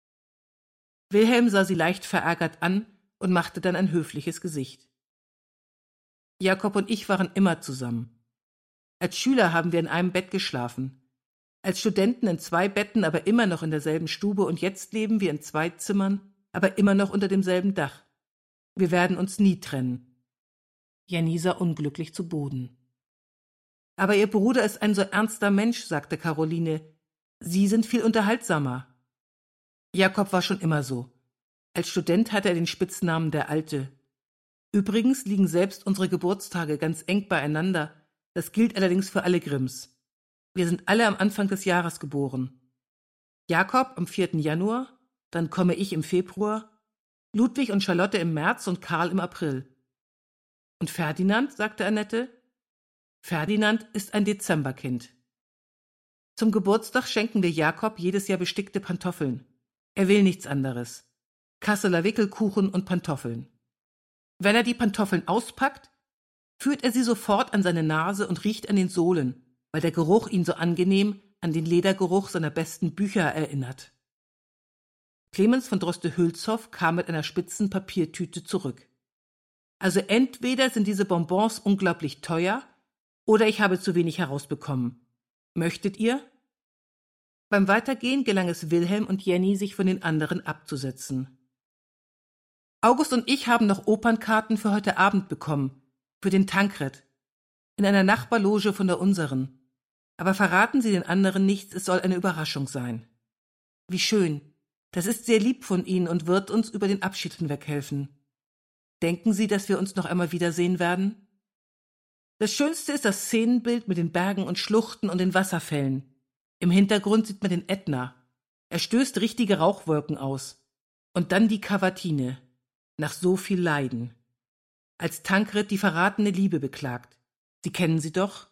Wilhelm sah sie leicht verärgert an und machte dann ein höfliches Gesicht. Jakob und ich waren immer zusammen. Als Schüler haben wir in einem Bett geschlafen. Als Studenten in zwei Betten, aber immer noch in derselben Stube, und jetzt leben wir in zwei Zimmern, aber immer noch unter demselben Dach. Wir werden uns nie trennen. Jenny sah unglücklich zu Boden. Aber Ihr Bruder ist ein so ernster Mensch, sagte Caroline. Sie sind viel unterhaltsamer. Jakob war schon immer so. Als Student hatte er den Spitznamen der Alte. Übrigens liegen selbst unsere Geburtstage ganz eng beieinander. Das gilt allerdings für alle Grimms. Wir sind alle am Anfang des Jahres geboren. Jakob am vierten Januar, dann komme ich im Februar, Ludwig und Charlotte im März und Karl im April. Und Ferdinand, sagte Annette. Ferdinand ist ein Dezemberkind. Zum Geburtstag schenken wir Jakob jedes Jahr bestickte Pantoffeln. Er will nichts anderes. Kasseler Wickelkuchen und Pantoffeln. Wenn er die Pantoffeln auspackt, führt er sie sofort an seine Nase und riecht an den Sohlen, weil der Geruch ihn so angenehm an den Ledergeruch seiner besten Bücher erinnert. Clemens von Droste-Hülshoff kam mit einer spitzen Papiertüte zurück. Also entweder sind diese Bonbons unglaublich teuer, oder ich habe zu wenig herausbekommen. Möchtet ihr? Beim Weitergehen gelang es Wilhelm und Jenny, sich von den anderen abzusetzen. August und ich haben noch Opernkarten für heute Abend bekommen, für den Tankred, in einer Nachbarloge von der unseren. Aber verraten Sie den anderen nichts, es soll eine Überraschung sein. Wie schön, das ist sehr lieb von Ihnen und wird uns über den Abschied hinweg helfen. Denken Sie, dass wir uns noch einmal wiedersehen werden? Das Schönste ist das Szenenbild mit den Bergen und Schluchten und den Wasserfällen. Im Hintergrund sieht man den Ätna. Er stößt richtige Rauchwolken aus. Und dann die Cavatine. Nach so viel Leiden. Als Tankred die verratene Liebe beklagt. Sie kennen sie doch?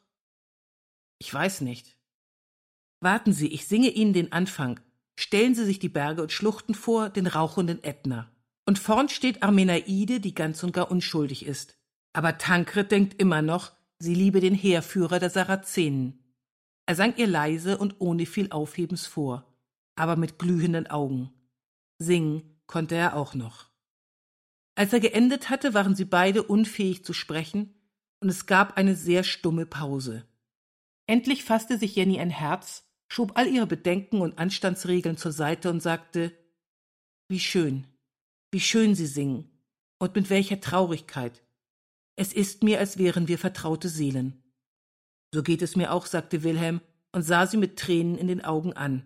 Ich weiß nicht. Warten Sie, ich singe Ihnen den Anfang. Stellen Sie sich die Berge und Schluchten vor, den rauchenden Ätna. Und vorn steht Armenaide, die ganz und gar unschuldig ist. Aber Tankred denkt immer noch, sie liebe den Heerführer der Sarazenen. Er sang ihr leise und ohne viel Aufhebens vor, aber mit glühenden Augen. Singen konnte er auch noch. Als er geendet hatte, waren sie beide unfähig zu sprechen, und es gab eine sehr stumme Pause. Endlich fasste sich Jenny ein Herz, schob all ihre Bedenken und Anstandsregeln zur Seite und sagte, »Wie schön, wie schön Sie singen, und mit welcher Traurigkeit. Es ist mir, als wären wir vertraute Seelen.« »So geht es mir auch«, sagte Wilhelm und sah sie mit Tränen in den Augen an.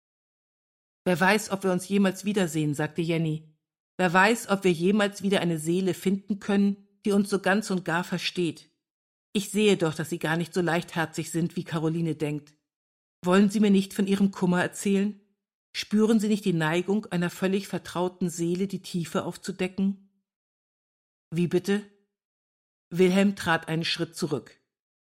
»Wer weiß, ob wir uns jemals wiedersehen«, sagte Jenny. »Wer weiß, ob wir jemals wieder eine Seele finden können, die uns so ganz und gar versteht. Ich sehe doch, dass Sie gar nicht so leichtherzig sind, wie Caroline denkt. Wollen Sie mir nicht von Ihrem Kummer erzählen? Spüren Sie nicht die Neigung, einer völlig vertrauten Seele die Tiefe aufzudecken?« »Wie bitte?« Wilhelm trat einen Schritt zurück.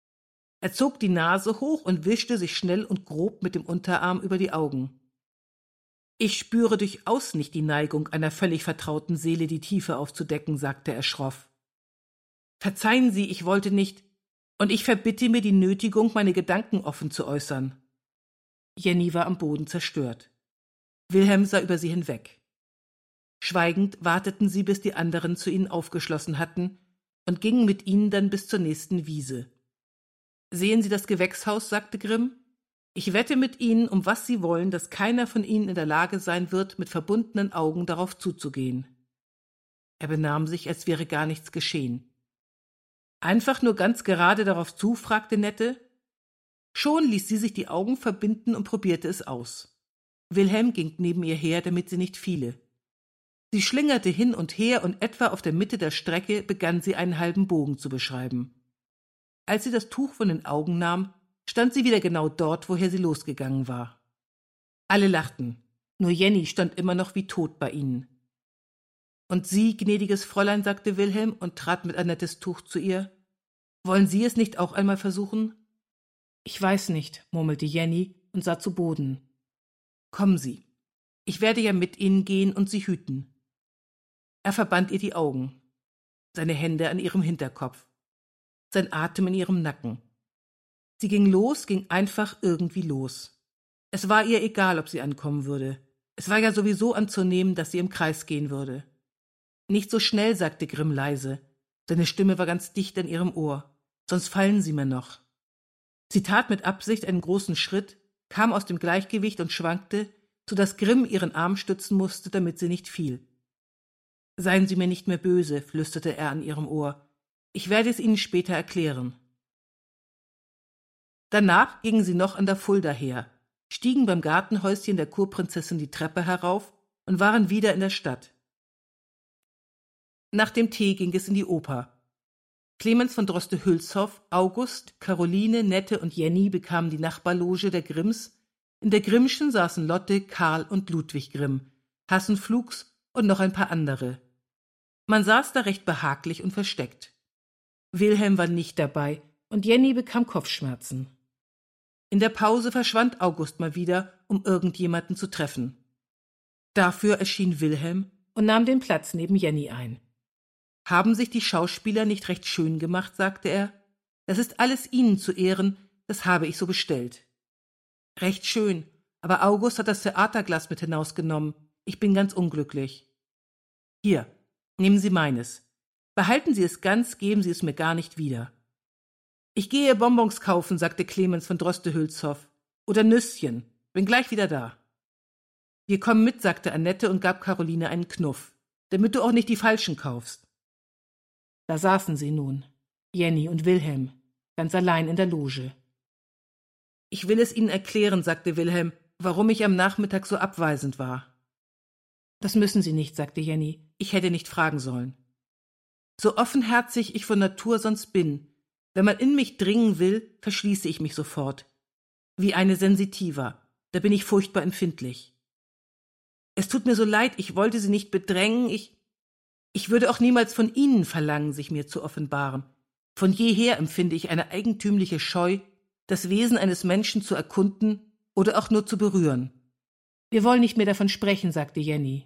Er zog die Nase hoch und wischte sich schnell und grob mit dem Unterarm über die Augen. »Ich spüre durchaus nicht die Neigung, einer völlig vertrauten Seele die Tiefe aufzudecken«, sagte er schroff. »Verzeihen Sie, ich wollte nicht, und ich verbitte mir die Nötigung, meine Gedanken offen zu äußern.« Jenny war am Boden zerstört. Wilhelm sah über sie hinweg. Schweigend warteten sie, bis die anderen zu ihnen aufgeschlossen hatten, und gingen mit ihnen dann bis zur nächsten Wiese. »Sehen Sie das Gewächshaus?«, sagte Grimm. »Ich wette mit Ihnen, um was Sie wollen, dass keiner von Ihnen in der Lage sein wird, mit verbundenen Augen darauf zuzugehen.« Er benahm sich, als wäre gar nichts geschehen. »Einfach nur ganz gerade darauf zu?«, fragte Nette. Schon ließ sie sich die Augen verbinden und probierte es aus. Wilhelm ging neben ihr her, damit sie nicht fiele. Sie schlingerte hin und her, und etwa auf der Mitte der Strecke begann sie einen halben Bogen zu beschreiben. Als sie das Tuch von den Augen nahm, stand sie wieder genau dort, woher sie losgegangen war. Alle lachten, nur Jenny stand immer noch wie tot bei ihnen. »Und Sie, gnädiges Fräulein«, sagte Wilhelm und trat mit Annettes Tuch zu ihr. »Wollen Sie es nicht auch einmal versuchen?« »Ich weiß nicht«, murmelte Jenny und sah zu Boden. »Kommen Sie. Ich werde ja mit Ihnen gehen und Sie hüten.« Er verband ihr die Augen, seine Hände an ihrem Hinterkopf, sein Atem in ihrem Nacken. Sie ging los, ging einfach irgendwie los. Es war ihr egal, ob sie ankommen würde. Es war ja sowieso anzunehmen, dass sie im Kreis gehen würde. »Nicht so schnell«, sagte Grimm leise. Seine Stimme war ganz dicht an ihrem Ohr. »Sonst fallen Sie mir noch.« Sie tat mit Absicht einen großen Schritt, kam aus dem Gleichgewicht und schwankte, so dass Grimm ihren Arm stützen musste, damit sie nicht fiel. »Seien Sie mir nicht mehr böse«, flüsterte er an ihrem Ohr. »Ich werde es Ihnen später erklären.« Danach gingen sie noch an der Fulda her, stiegen beim Gartenhäuschen der Kurprinzessin die Treppe herauf und waren wieder in der Stadt. Nach dem Tee ging es in die Oper. Clemens von Droste-Hülshoff, August, Caroline, Nette und Jenny bekamen die Nachbarloge der Grimms. In der Grimmschen saßen Lotte, Karl und Ludwig Grimm, Hassenflugs und noch ein paar andere. Man saß da recht behaglich und versteckt. Wilhelm war nicht dabei und Jenny bekam Kopfschmerzen. In der Pause verschwand August mal wieder, um irgendjemanden zu treffen. Dafür erschien Wilhelm und nahm den Platz neben Jenny ein. »Haben sich die Schauspieler nicht recht schön gemacht«, sagte er. »Das ist alles Ihnen zu Ehren, das habe ich so bestellt.« »Recht schön, aber August hat das Theaterglas mit hinausgenommen. Ich bin ganz unglücklich.« »Hier, nehmen Sie meines. Behalten Sie es ganz, geben Sie es mir gar nicht wieder.« »Ich gehe Bonbons kaufen«, sagte Clemens von Droste-Hülshoff. »Oder Nüsschen. Bin gleich wieder da.« »Wir kommen mit«, sagte Annette und gab Caroline einen Knuff, »damit du auch nicht die falschen kaufst.« Da saßen sie nun, Jenny und Wilhelm, ganz allein in der Loge. »Ich will es Ihnen erklären«, sagte Wilhelm, »warum ich am Nachmittag so abweisend war.« »Das müssen Sie nicht«, sagte Jenny, »ich hätte nicht fragen sollen.« »So offenherzig ich von Natur sonst bin, wenn man in mich dringen will, verschließe ich mich sofort. Wie eine Sensitiva, da bin ich furchtbar empfindlich. Es tut mir so leid, ich wollte Sie nicht bedrängen, ich... Ich würde auch niemals von Ihnen verlangen, sich mir zu offenbaren. Von jeher empfinde ich eine eigentümliche Scheu, das Wesen eines Menschen zu erkunden oder auch nur zu berühren.« »Wir wollen nicht mehr davon sprechen«, sagte Jenny.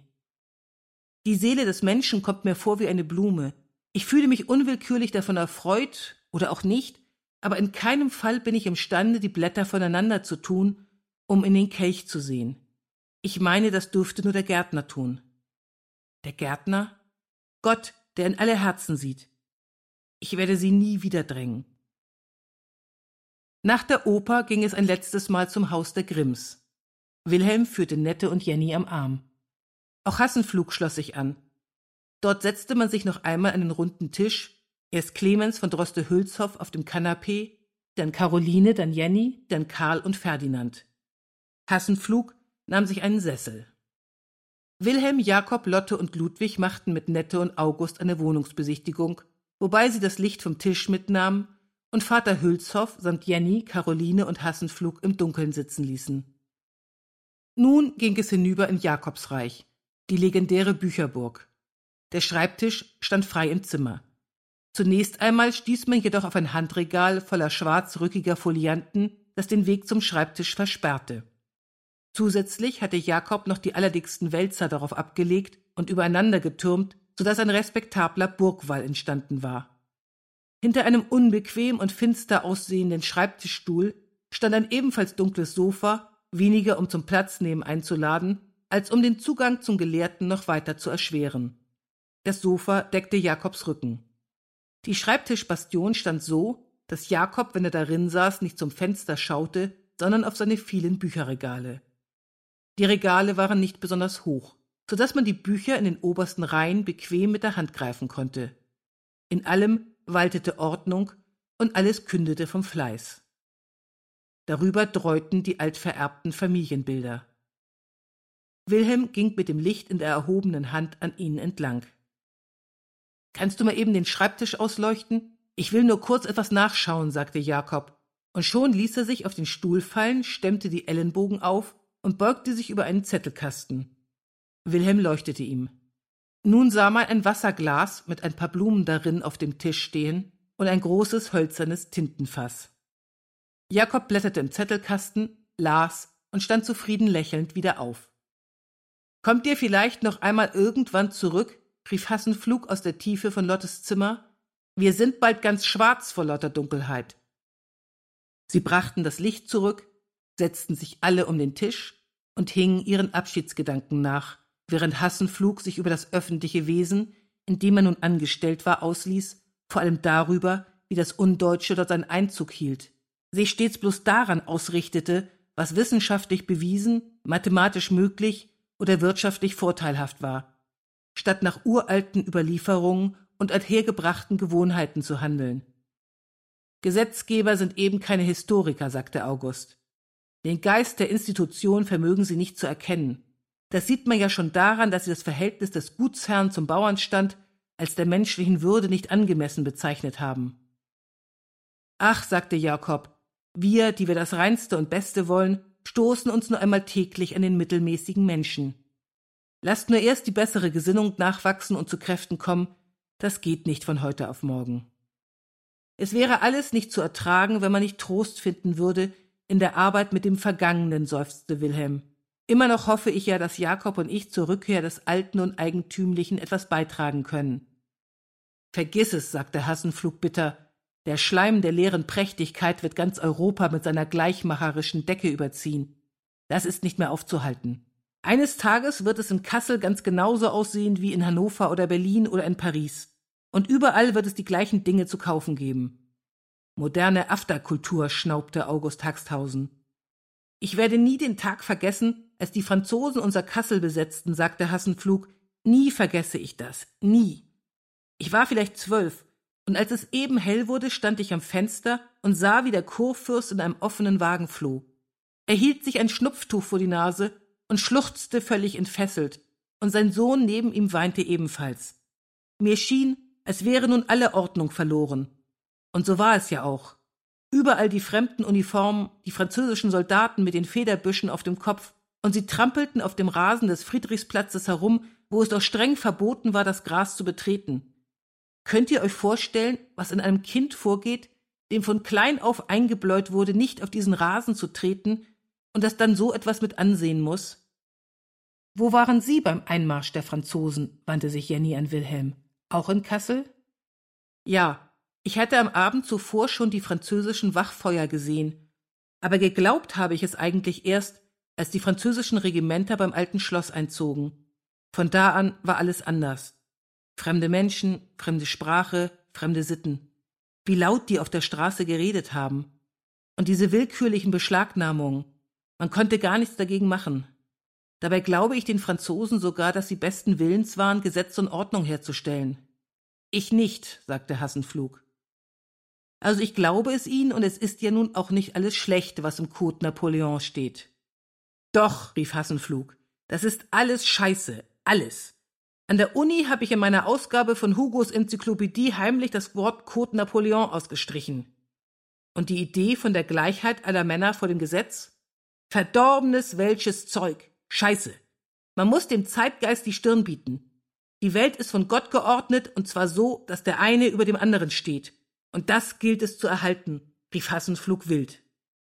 »Die Seele des Menschen kommt mir vor wie eine Blume. Ich fühle mich unwillkürlich davon erfreut oder auch nicht, aber in keinem Fall bin ich imstande, die Blätter voneinander zu tun, um in den Kelch zu sehen. Ich meine, das dürfte nur der Gärtner tun.« »Der Gärtner? Gott, der in alle Herzen sieht. Ich werde Sie nie wieder drängen.« Nach der Oper ging es ein letztes Mal zum Haus der Grimms. Wilhelm führte Nette und Jenny am Arm. Auch Hassenflug schloss sich an. Dort setzte man sich noch einmal an den runden Tisch, erst Clemens von Droste-Hülshoff auf dem Kanapee, dann Caroline, dann Jenny, dann Karl und Ferdinand. Hassenflug nahm sich einen Sessel. Wilhelm, Jakob, Lotte und Ludwig machten mit Nette und August eine Wohnungsbesichtigung, wobei sie das Licht vom Tisch mitnahmen und Vater Hülshoff samt Jenny, Caroline und Hassenflug im Dunkeln sitzen ließen. Nun ging es hinüber in Jakobsreich, die legendäre Bücherburg. Der Schreibtisch stand frei im Zimmer. Zunächst einmal stieß man jedoch auf ein Handregal voller schwarzrückiger Folianten, das den Weg zum Schreibtisch versperrte. Zusätzlich hatte Jakob noch die allerdicksten Wälzer darauf abgelegt und übereinander getürmt, so dass ein respektabler Burgwall entstanden war. Hinter einem unbequem und finster aussehenden Schreibtischstuhl stand ein ebenfalls dunkles Sofa, weniger um zum Platznehmen einzuladen, als um den Zugang zum Gelehrten noch weiter zu erschweren. Das Sofa deckte Jakobs Rücken. Die Schreibtischbastion stand so, dass Jakob, wenn er darin saß, nicht zum Fenster schaute, sondern auf seine vielen Bücherregale. Die Regale waren nicht besonders hoch, so dass man die Bücher in den obersten Reihen bequem mit der Hand greifen konnte. In allem waltete Ordnung und alles kündete vom Fleiß. Darüber dräuten die altvererbten Familienbilder. Wilhelm ging mit dem Licht in der erhobenen Hand an ihnen entlang. »Kannst du mal eben den Schreibtisch ausleuchten? Ich will nur kurz etwas nachschauen«, sagte Jakob, und schon ließ er sich auf den Stuhl fallen, stemmte die Ellenbogen auf und beugte sich über einen Zettelkasten. Wilhelm leuchtete ihm. Nun sah man ein Wasserglas mit ein paar Blumen darin auf dem Tisch stehen und ein großes hölzernes Tintenfass. Jakob blätterte im Zettelkasten, las und stand zufrieden lächelnd wieder auf. »Kommt ihr vielleicht noch einmal irgendwann zurück?« rief Hassenflug aus der Tiefe von Lottes Zimmer. »Wir sind bald ganz schwarz vor lauter Dunkelheit.« Sie brachten das Licht zurück, setzten sich alle um den Tisch und hingen ihren Abschiedsgedanken nach, während Hassenpflug sich über das öffentliche Wesen, in dem er nun angestellt war, ausließ, vor allem darüber, wie das Undeutsche dort seinen Einzug hielt, sich stets bloß daran ausrichtete, was wissenschaftlich bewiesen, mathematisch möglich oder wirtschaftlich vorteilhaft war, statt nach uralten Überlieferungen und althergebrachten Gewohnheiten zu handeln. Gesetzgeber sind eben keine Historiker, sagte August. Den Geist der Institution vermögen sie nicht zu erkennen. Das sieht man ja schon daran, dass sie das Verhältnis des Gutsherrn zum Bauernstand als der menschlichen Würde nicht angemessen bezeichnet haben. Ach, sagte Jakob, wir, die wir das Reinste und Beste wollen, stoßen uns nur einmal täglich an den mittelmäßigen Menschen. Lasst nur erst die bessere Gesinnung nachwachsen und zu Kräften kommen, das geht nicht von heute auf morgen. Es wäre alles nicht zu ertragen, wenn man nicht Trost finden würde in der Arbeit mit dem Vergangenen, seufzte Wilhelm. Immer noch hoffe ich ja, dass Jakob und ich zur Rückkehr des Alten und Eigentümlichen etwas beitragen können. Vergiss es, sagte Hassenpflug bitter. Der Schleim der leeren Prächtigkeit wird ganz Europa mit seiner gleichmacherischen Decke überziehen. Das ist nicht mehr aufzuhalten. Eines Tages wird es in Kassel ganz genauso aussehen wie in Hannover oder Berlin oder in Paris. Und überall wird es die gleichen Dinge zu kaufen geben. Moderne Afterkultur, schnaubte August Haxthausen. Ich werde nie den Tag vergessen, als die Franzosen unser Kassel besetzten, sagte Hassenpflug. Nie vergesse ich das, nie. Ich war vielleicht zwölf, und als es eben hell wurde, stand ich am Fenster und sah, wie der Kurfürst in einem offenen Wagen floh. Er hielt sich ein Schnupftuch vor die Nase und schluchzte völlig entfesselt, und sein Sohn neben ihm weinte ebenfalls. Mir schien, als wäre nun alle Ordnung verloren. Und so war es ja auch. Überall die fremden Uniformen, die französischen Soldaten mit den Federbüschen auf dem Kopf, und sie trampelten auf dem Rasen des Friedrichsplatzes herum, wo es doch streng verboten war, das Gras zu betreten. Könnt ihr euch vorstellen, was in einem Kind vorgeht, dem von klein auf eingebläut wurde, nicht auf diesen Rasen zu treten und das dann so etwas mit ansehen muss? Wo waren Sie beim Einmarsch der Franzosen? Wandte sich Jenny an Wilhelm. Auch in Kassel? Ja, ich hatte am Abend zuvor schon die französischen Wachfeuer gesehen, aber geglaubt habe ich es eigentlich erst, als die französischen Regimenter beim alten Schloss einzogen. Von da an war alles anders. Fremde Menschen, fremde Sprache, fremde Sitten. Wie laut die auf der Straße geredet haben. Und diese willkürlichen Beschlagnahmungen. Man konnte gar nichts dagegen machen. Dabei glaube ich den Franzosen sogar, dass sie besten Willens waren, Gesetz und Ordnung herzustellen. Ich nicht, sagte Hassenpflug. Also ich glaube es ihnen, und es ist ja nun auch nicht alles schlecht, was im Code Napoleon steht. Doch, rief Hassenpflug, das ist alles Scheiße, alles. An der Uni habe ich in meiner Ausgabe von Hugos Enzyklopädie heimlich das Wort Code Napoleon ausgestrichen. Und die Idee von der Gleichheit aller Männer vor dem Gesetz? Verdorbenes, welches Zeug, Scheiße. Man muss dem Zeitgeist die Stirn bieten. Die Welt ist von Gott geordnet, und zwar so, dass der eine über dem anderen steht. Und das gilt es zu erhalten, rief Hassenpflug wild.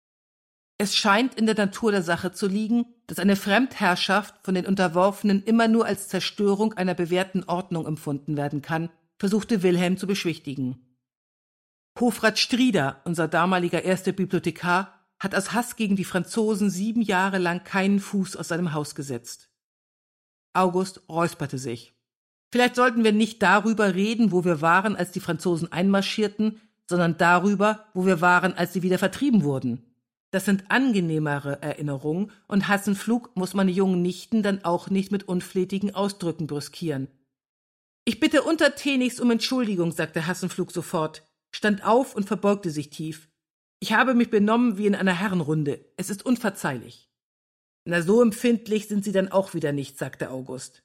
Es scheint in der Natur der Sache zu liegen, dass eine Fremdherrschaft von den Unterworfenen immer nur als Zerstörung einer bewährten Ordnung empfunden werden kann, versuchte Wilhelm zu beschwichtigen. Hofrat Strieder, unser damaliger erster Bibliothekar, hat aus Hass gegen die Franzosen sieben Jahre lang keinen Fuß aus seinem Haus gesetzt. August räusperte sich. Vielleicht sollten wir nicht darüber reden, wo wir waren, als die Franzosen einmarschierten, sondern darüber, wo wir waren, als sie wieder vertrieben wurden. Das sind angenehmere Erinnerungen, und Hassenpflug muss meine jungen Nichten dann auch nicht mit unflätigen Ausdrücken brüskieren. »Ich bitte untertänigst um Entschuldigung«, sagte Hassenpflug sofort, stand auf und verbeugte sich tief. »Ich habe mich benommen wie in einer Herrenrunde. Es ist unverzeihlich.« »Na, so empfindlich sind Sie dann auch wieder nicht«, sagte August.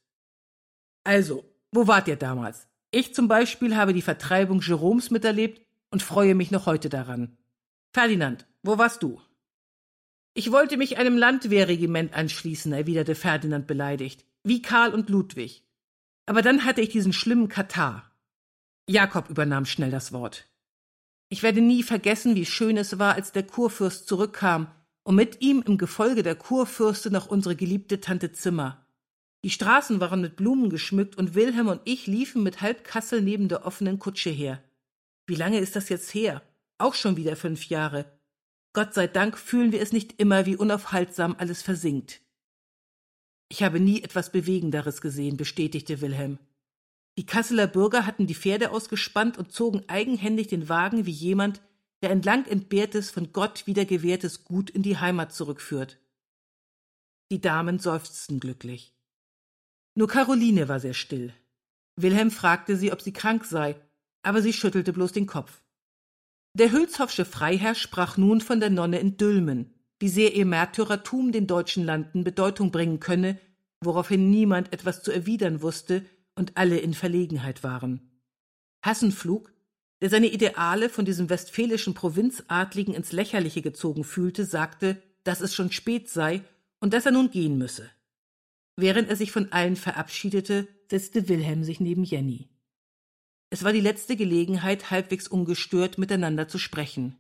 »Also, wo wart ihr damals? Ich zum Beispiel habe die Vertreibung Jérômes miterlebt und freue mich noch heute daran. Ferdinand, wo warst du?« »Ich wollte mich einem Landwehrregiment anschließen«, erwiderte Ferdinand beleidigt, wie Karl und Ludwig. »Aber dann hatte ich diesen schlimmen Katarrh.« Jakob übernahm schnell das Wort. »Ich werde nie vergessen, wie schön es war, als der Kurfürst zurückkam und mit ihm im Gefolge der Kurfürstin noch unsere geliebte Tante Zimmer. Die Straßen waren mit Blumen geschmückt und Wilhelm und ich liefen mit halb Kassel neben der offenen Kutsche her. Wie lange ist das jetzt her? Auch schon wieder fünf Jahre. Gott sei Dank fühlen wir es nicht immer, wie unaufhaltsam alles versinkt. Ich habe nie etwas Bewegenderes gesehen, bestätigte Wilhelm. Die Kasseler Bürger hatten die Pferde ausgespannt und zogen eigenhändig den Wagen wie jemand, der ein lang entbehrtes, von Gott wieder gewährtes Gut in die Heimat zurückführt. Die Damen seufzten glücklich. Nur Caroline war sehr still. Wilhelm fragte sie, ob sie krank sei, aber sie schüttelte bloß den Kopf. Der Hülshoffsche Freiherr sprach nun von der Nonne in Dülmen, wie sehr ihr Märtyrertum den deutschen Landen Bedeutung bringen könne, woraufhin niemand etwas zu erwidern wusste und alle in Verlegenheit waren. Hassenpflug, der seine Ideale von diesem westfälischen Provinzadligen ins Lächerliche gezogen fühlte, sagte, dass es schon spät sei und dass er nun gehen müsse. Während er sich von allen verabschiedete, setzte Wilhelm sich neben Jenny. Es war die letzte Gelegenheit, halbwegs ungestört miteinander zu sprechen.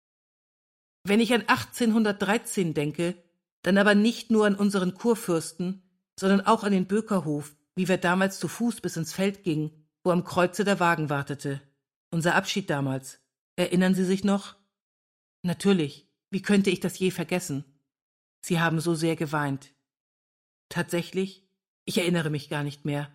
Wenn ich an achtzehnhundertdreizehn denke, dann aber nicht nur an unseren Kurfürsten, sondern auch an den Bökerhof, wie wir damals zu Fuß bis ins Feld gingen, wo am Kreuze der Wagen wartete. Unser Abschied damals. Erinnern Sie sich noch? Natürlich. Wie könnte ich das je vergessen? Sie haben so sehr geweint. Tatsächlich? Ich erinnere mich gar nicht mehr.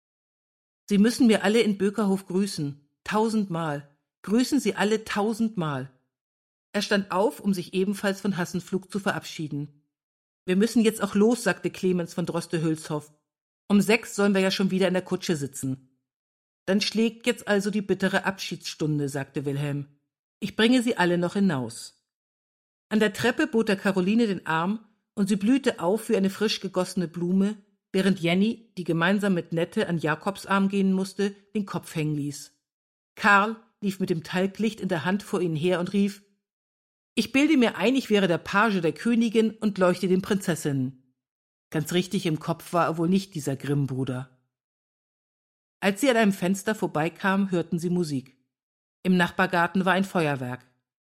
Sie müssen mir alle in Bökerhof grüßen. Tausendmal. Grüßen Sie alle tausendmal. Er stand auf, um sich ebenfalls von Hassenpflug zu verabschieden. Wir müssen jetzt auch los, sagte Clemens von Droste-Hülshoff. Um sechs sollen wir ja schon wieder in der Kutsche sitzen. Dann schlägt jetzt also die bittere Abschiedsstunde, sagte Wilhelm. Ich bringe Sie alle noch hinaus. An der Treppe bot er Caroline den Arm, und sie blühte auf wie eine frisch gegossene Blume, während Jenny, die gemeinsam mit Nette an Jakobs Arm gehen musste, den Kopf hängen ließ. Karl lief mit dem Talglicht in der Hand vor ihnen her und rief: »Ich bilde mir ein, ich wäre der Page der Königin und leuchte den Prinzessinnen.« Ganz richtig im Kopf war er wohl nicht, dieser Grimm-Bruder. Als sie an einem Fenster vorbeikamen, hörten sie Musik. Im Nachbargarten war ein Feuerwerk.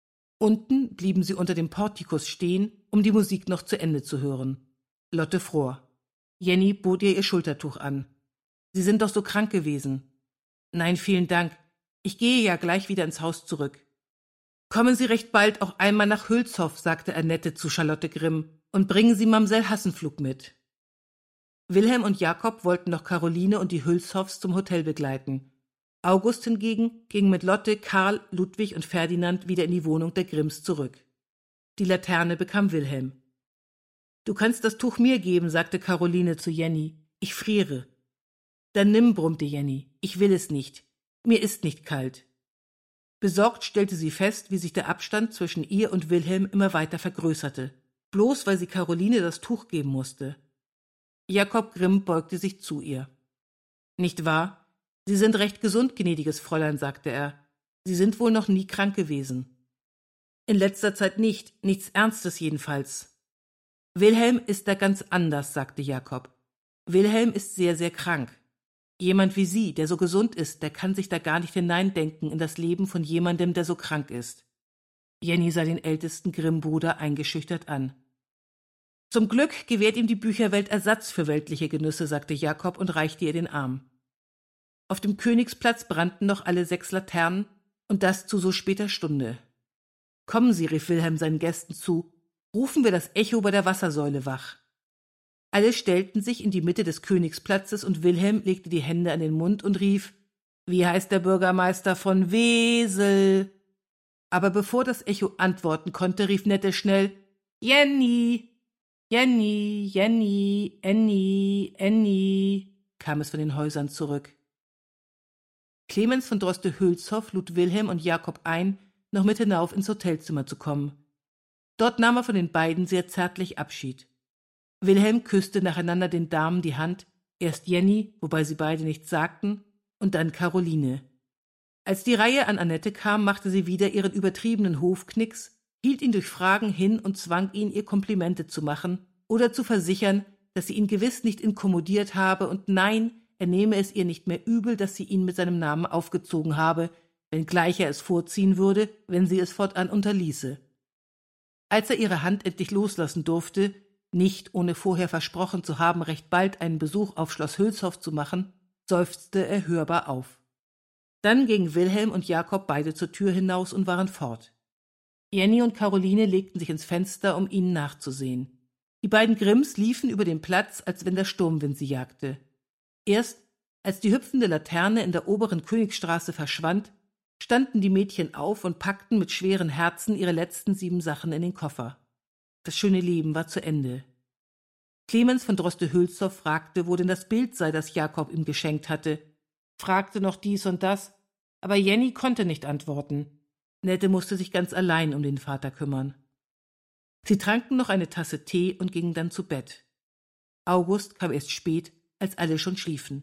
Unten blieben sie unter dem Portikus stehen, um die Musik noch zu Ende zu hören. Lotte fror. Jenny bot ihr ihr Schultertuch an. »Sie sind doch so krank gewesen.« »Nein, vielen Dank. Ich gehe ja gleich wieder ins Haus zurück.« »Kommen Sie recht bald auch einmal nach Hülshoff«, sagte Annette zu Charlotte Grimm, »und bringen Sie Mamsell Hassenpflug mit.« Wilhelm und Jakob wollten noch Caroline und die Hülshoffs zum Hotel begleiten. August hingegen ging mit Lotte, Karl, Ludwig und Ferdinand wieder in die Wohnung der Grimms zurück. Die Laterne bekam Wilhelm. »Du kannst das Tuch mir geben«, sagte Caroline zu Jenny. »Ich friere.« »Dann nimm«, brummte Jenny. »Ich will es nicht. Mir ist nicht kalt.« Besorgt stellte sie fest, wie sich der Abstand zwischen ihr und Wilhelm immer weiter vergrößerte, bloß weil sie Caroline das Tuch geben musste. Jakob Grimm beugte sich zu ihr. »Nicht wahr? Sie sind recht gesund, gnädiges Fräulein«, sagte er. »Sie sind wohl noch nie krank gewesen.« »In letzter Zeit nicht, nichts Ernstes jedenfalls.« »Wilhelm ist da ganz anders«, sagte Jakob. »Wilhelm ist sehr, sehr krank. Jemand wie Sie, der so gesund ist, der kann sich da gar nicht hineindenken in das Leben von jemandem, der so krank ist.« Jenny sah den ältesten Grimm-Bruder eingeschüchtert an. »Zum Glück gewährt ihm die Bücherwelt Ersatz für weltliche Genüsse«, sagte Jakob und reichte ihr den Arm. Auf dem Königsplatz brannten noch alle sechs Laternen, und das zu so später Stunde. »Kommen Sie«, rief Wilhelm seinen Gästen zu, »rufen wir das Echo bei der Wassersäule wach.« Alle stellten sich in die Mitte des Königsplatzes, und Wilhelm legte die Hände an den Mund und rief: »Wie heißt der Bürgermeister von Wesel?« Aber bevor das Echo antworten konnte, rief Nette schnell: »Jenny! Jenny, Jenny, Enni, Enni«, kam es von den Häusern zurück. Clemens von Droste-Hülshoff lud Wilhelm und Jakob ein, noch mit hinauf ins Hotelzimmer zu kommen. Dort nahm er von den beiden sehr zärtlich Abschied. Wilhelm küsste nacheinander den Damen die Hand, erst Jenny, wobei sie beide nichts sagten, und dann Caroline. Als die Reihe an Annette kam, machte sie wieder ihren übertriebenen Hofknicks, hielt ihn durch Fragen hin und zwang ihn, ihr Komplimente zu machen oder zu versichern, dass sie ihn gewiss nicht inkommodiert habe, und nein, er nehme es ihr nicht mehr übel, dass sie ihn mit seinem Namen aufgezogen habe, wenngleich er es vorziehen würde, wenn sie es fortan unterließe. Als er ihre Hand endlich loslassen durfte, nicht ohne vorher versprochen zu haben, recht bald einen Besuch auf Schloss Hülshoff zu machen, seufzte er hörbar auf. Dann gingen Wilhelm und Jakob beide zur Tür hinaus und waren fort. Jenny und Caroline legten sich ins Fenster, um ihnen nachzusehen. Die beiden Grimms liefen über den Platz, als wenn der Sturmwind sie jagte. Erst als die hüpfende Laterne in der oberen Königstraße verschwand, standen die Mädchen auf und packten mit schweren Herzen ihre letzten sieben Sachen in den Koffer. Das schöne Leben war zu Ende. Clemens von Droste-Hülshoff fragte, wo denn das Bild sei, das Jakob ihm geschenkt hatte, fragte noch dies und das, aber Jenny konnte nicht antworten. Nette musste sich ganz allein um den Vater kümmern. Sie tranken noch eine Tasse Tee und gingen dann zu Bett. August kam erst spät, als alle schon schliefen.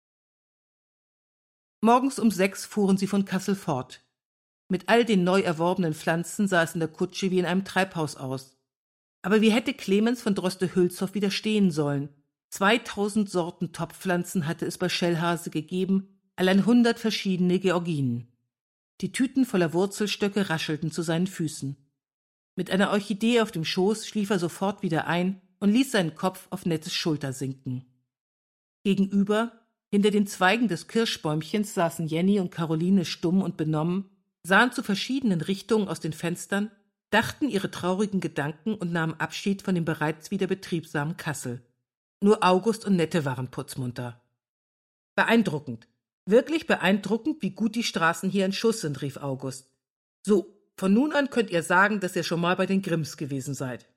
Morgens um sechs fuhren sie von Kassel fort. Mit all den neu erworbenen Pflanzen sah es in der Kutsche wie in einem Treibhaus aus. Aber wie hätte Clemens von Droste-Hülshoff widerstehen sollen? Zweitausend Sorten Topfpflanzen hatte es bei Schellhase gegeben, allein hundert verschiedene Georginen. Die Tüten voller Wurzelstöcke raschelten zu seinen Füßen. Mit einer Orchidee auf dem Schoß schlief er sofort wieder ein und ließ seinen Kopf auf Nettes Schulter sinken. Gegenüber, hinter den Zweigen des Kirschbäumchens, saßen Jenny und Caroline stumm und benommen, sahen zu verschiedenen Richtungen aus den Fenstern, dachten ihre traurigen Gedanken und nahmen Abschied von dem bereits wieder betriebsamen Kassel. Nur August und Nette waren putzmunter. Beeindruckend, wirklich beeindruckend, wie gut die Straßen hier in Schuss sind, rief August. So, von nun an könnt ihr sagen, dass ihr schon mal bei den Grimms gewesen seid.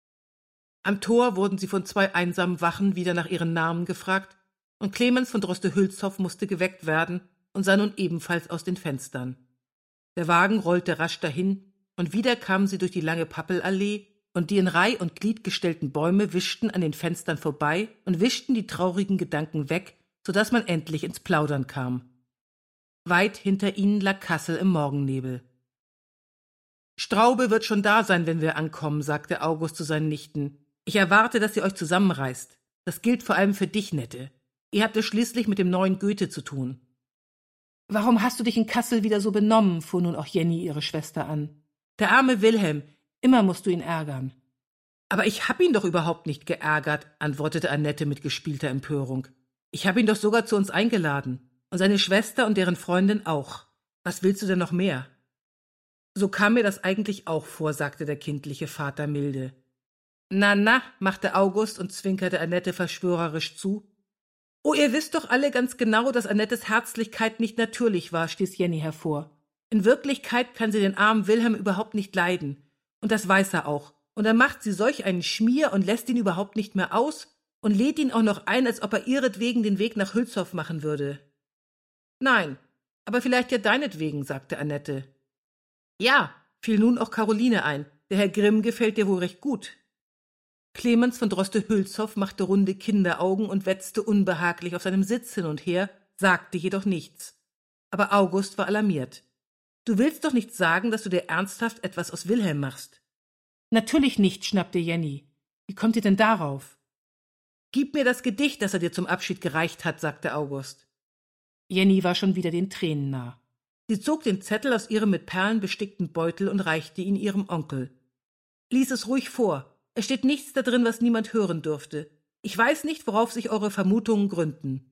Am Tor wurden sie von zwei einsamen Wachen wieder nach ihren Namen gefragt, und Clemens von Droste-Hülshoff musste geweckt werden und sah nun ebenfalls aus den Fenstern. Der Wagen rollte rasch dahin, und wieder kamen sie durch die lange Pappelallee, und die in Reih und Glied gestellten Bäume wischten an den Fenstern vorbei und wischten die traurigen Gedanken weg, so daß man endlich ins Plaudern kam. Weit hinter ihnen lag Kassel im Morgennebel. »Straube wird schon da sein, wenn wir ankommen«, sagte August zu seinen Nichten. »Ich erwarte, dass ihr euch zusammenreißt. Das gilt vor allem für dich, Nette. Ihr habt es schließlich mit dem neuen Goethe zu tun.« »Warum hast du dich in Kassel wieder so benommen?« fuhr nun auch Jenny ihre Schwester an. »Der arme Wilhelm, immer musst du ihn ärgern.« »Aber ich hab ihn doch überhaupt nicht geärgert«, antwortete Annette mit gespielter Empörung. »Ich hab ihn doch sogar zu uns eingeladen. Und seine Schwester und deren Freundin auch. Was willst du denn noch mehr?« »So kam mir das eigentlich auch vor«, sagte der kindliche Vater milde. »Na, na«, machte August und zwinkerte Annette verschwörerisch zu. »Oh, ihr wisst doch alle ganz genau, dass Annettes Herzlichkeit nicht natürlich war«, stieß Jenny hervor. »In Wirklichkeit kann sie den armen Wilhelm überhaupt nicht leiden. Und das weiß er auch. Und dann macht sie solch einen Schmier und lässt ihn überhaupt nicht mehr aus und lädt ihn auch noch ein, als ob er ihretwegen den Weg nach Hülshoff machen würde.« »Nein, aber vielleicht ja deinetwegen«, sagte Annette. »Ja«, fiel nun auch Caroline ein, »der Herr Grimm gefällt dir wohl recht gut.« Clemens von Droste-Hülshoff machte runde Kinderaugen und wetzte unbehaglich auf seinem Sitz hin und her, sagte jedoch nichts. Aber August war alarmiert. »Du willst doch nicht sagen, dass du dir ernsthaft etwas aus Wilhelm machst?« »Natürlich nicht«, schnappte Jenny. »Wie kommt ihr denn darauf?« »Gib mir das Gedicht, das er dir zum Abschied gereicht hat«, sagte August. Jenny war schon wieder den Tränen nah. Sie zog den Zettel aus ihrem mit Perlen bestickten Beutel und reichte ihn ihrem Onkel. »Lies es ruhig vor. Es steht nichts da drin, was niemand hören dürfte. Ich weiß nicht, worauf sich eure Vermutungen gründen.«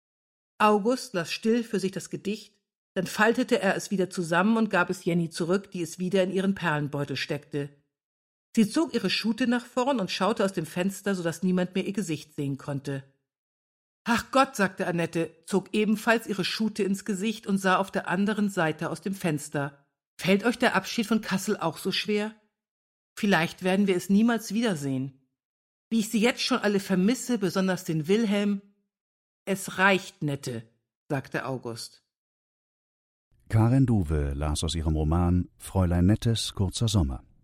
August las still für sich das Gedicht, dann faltete er es wieder zusammen und gab es Jenny zurück, die es wieder in ihren Perlenbeutel steckte. Sie zog ihre Schute nach vorn und schaute aus dem Fenster, so dass niemand mehr ihr Gesicht sehen konnte. »Ach Gott«, sagte Annette, zog ebenfalls ihre Schute ins Gesicht und sah auf der anderen Seite aus dem Fenster. »Fällt euch der Abschied von Kassel auch so schwer? Vielleicht werden wir es niemals wiedersehen. Wie ich sie jetzt schon alle vermisse, besonders den Wilhelm.« »Es reicht, Nette«, sagte August. Karen Duwe las aus ihrem Roman »Fräulein Nettes kurzer Sommer«.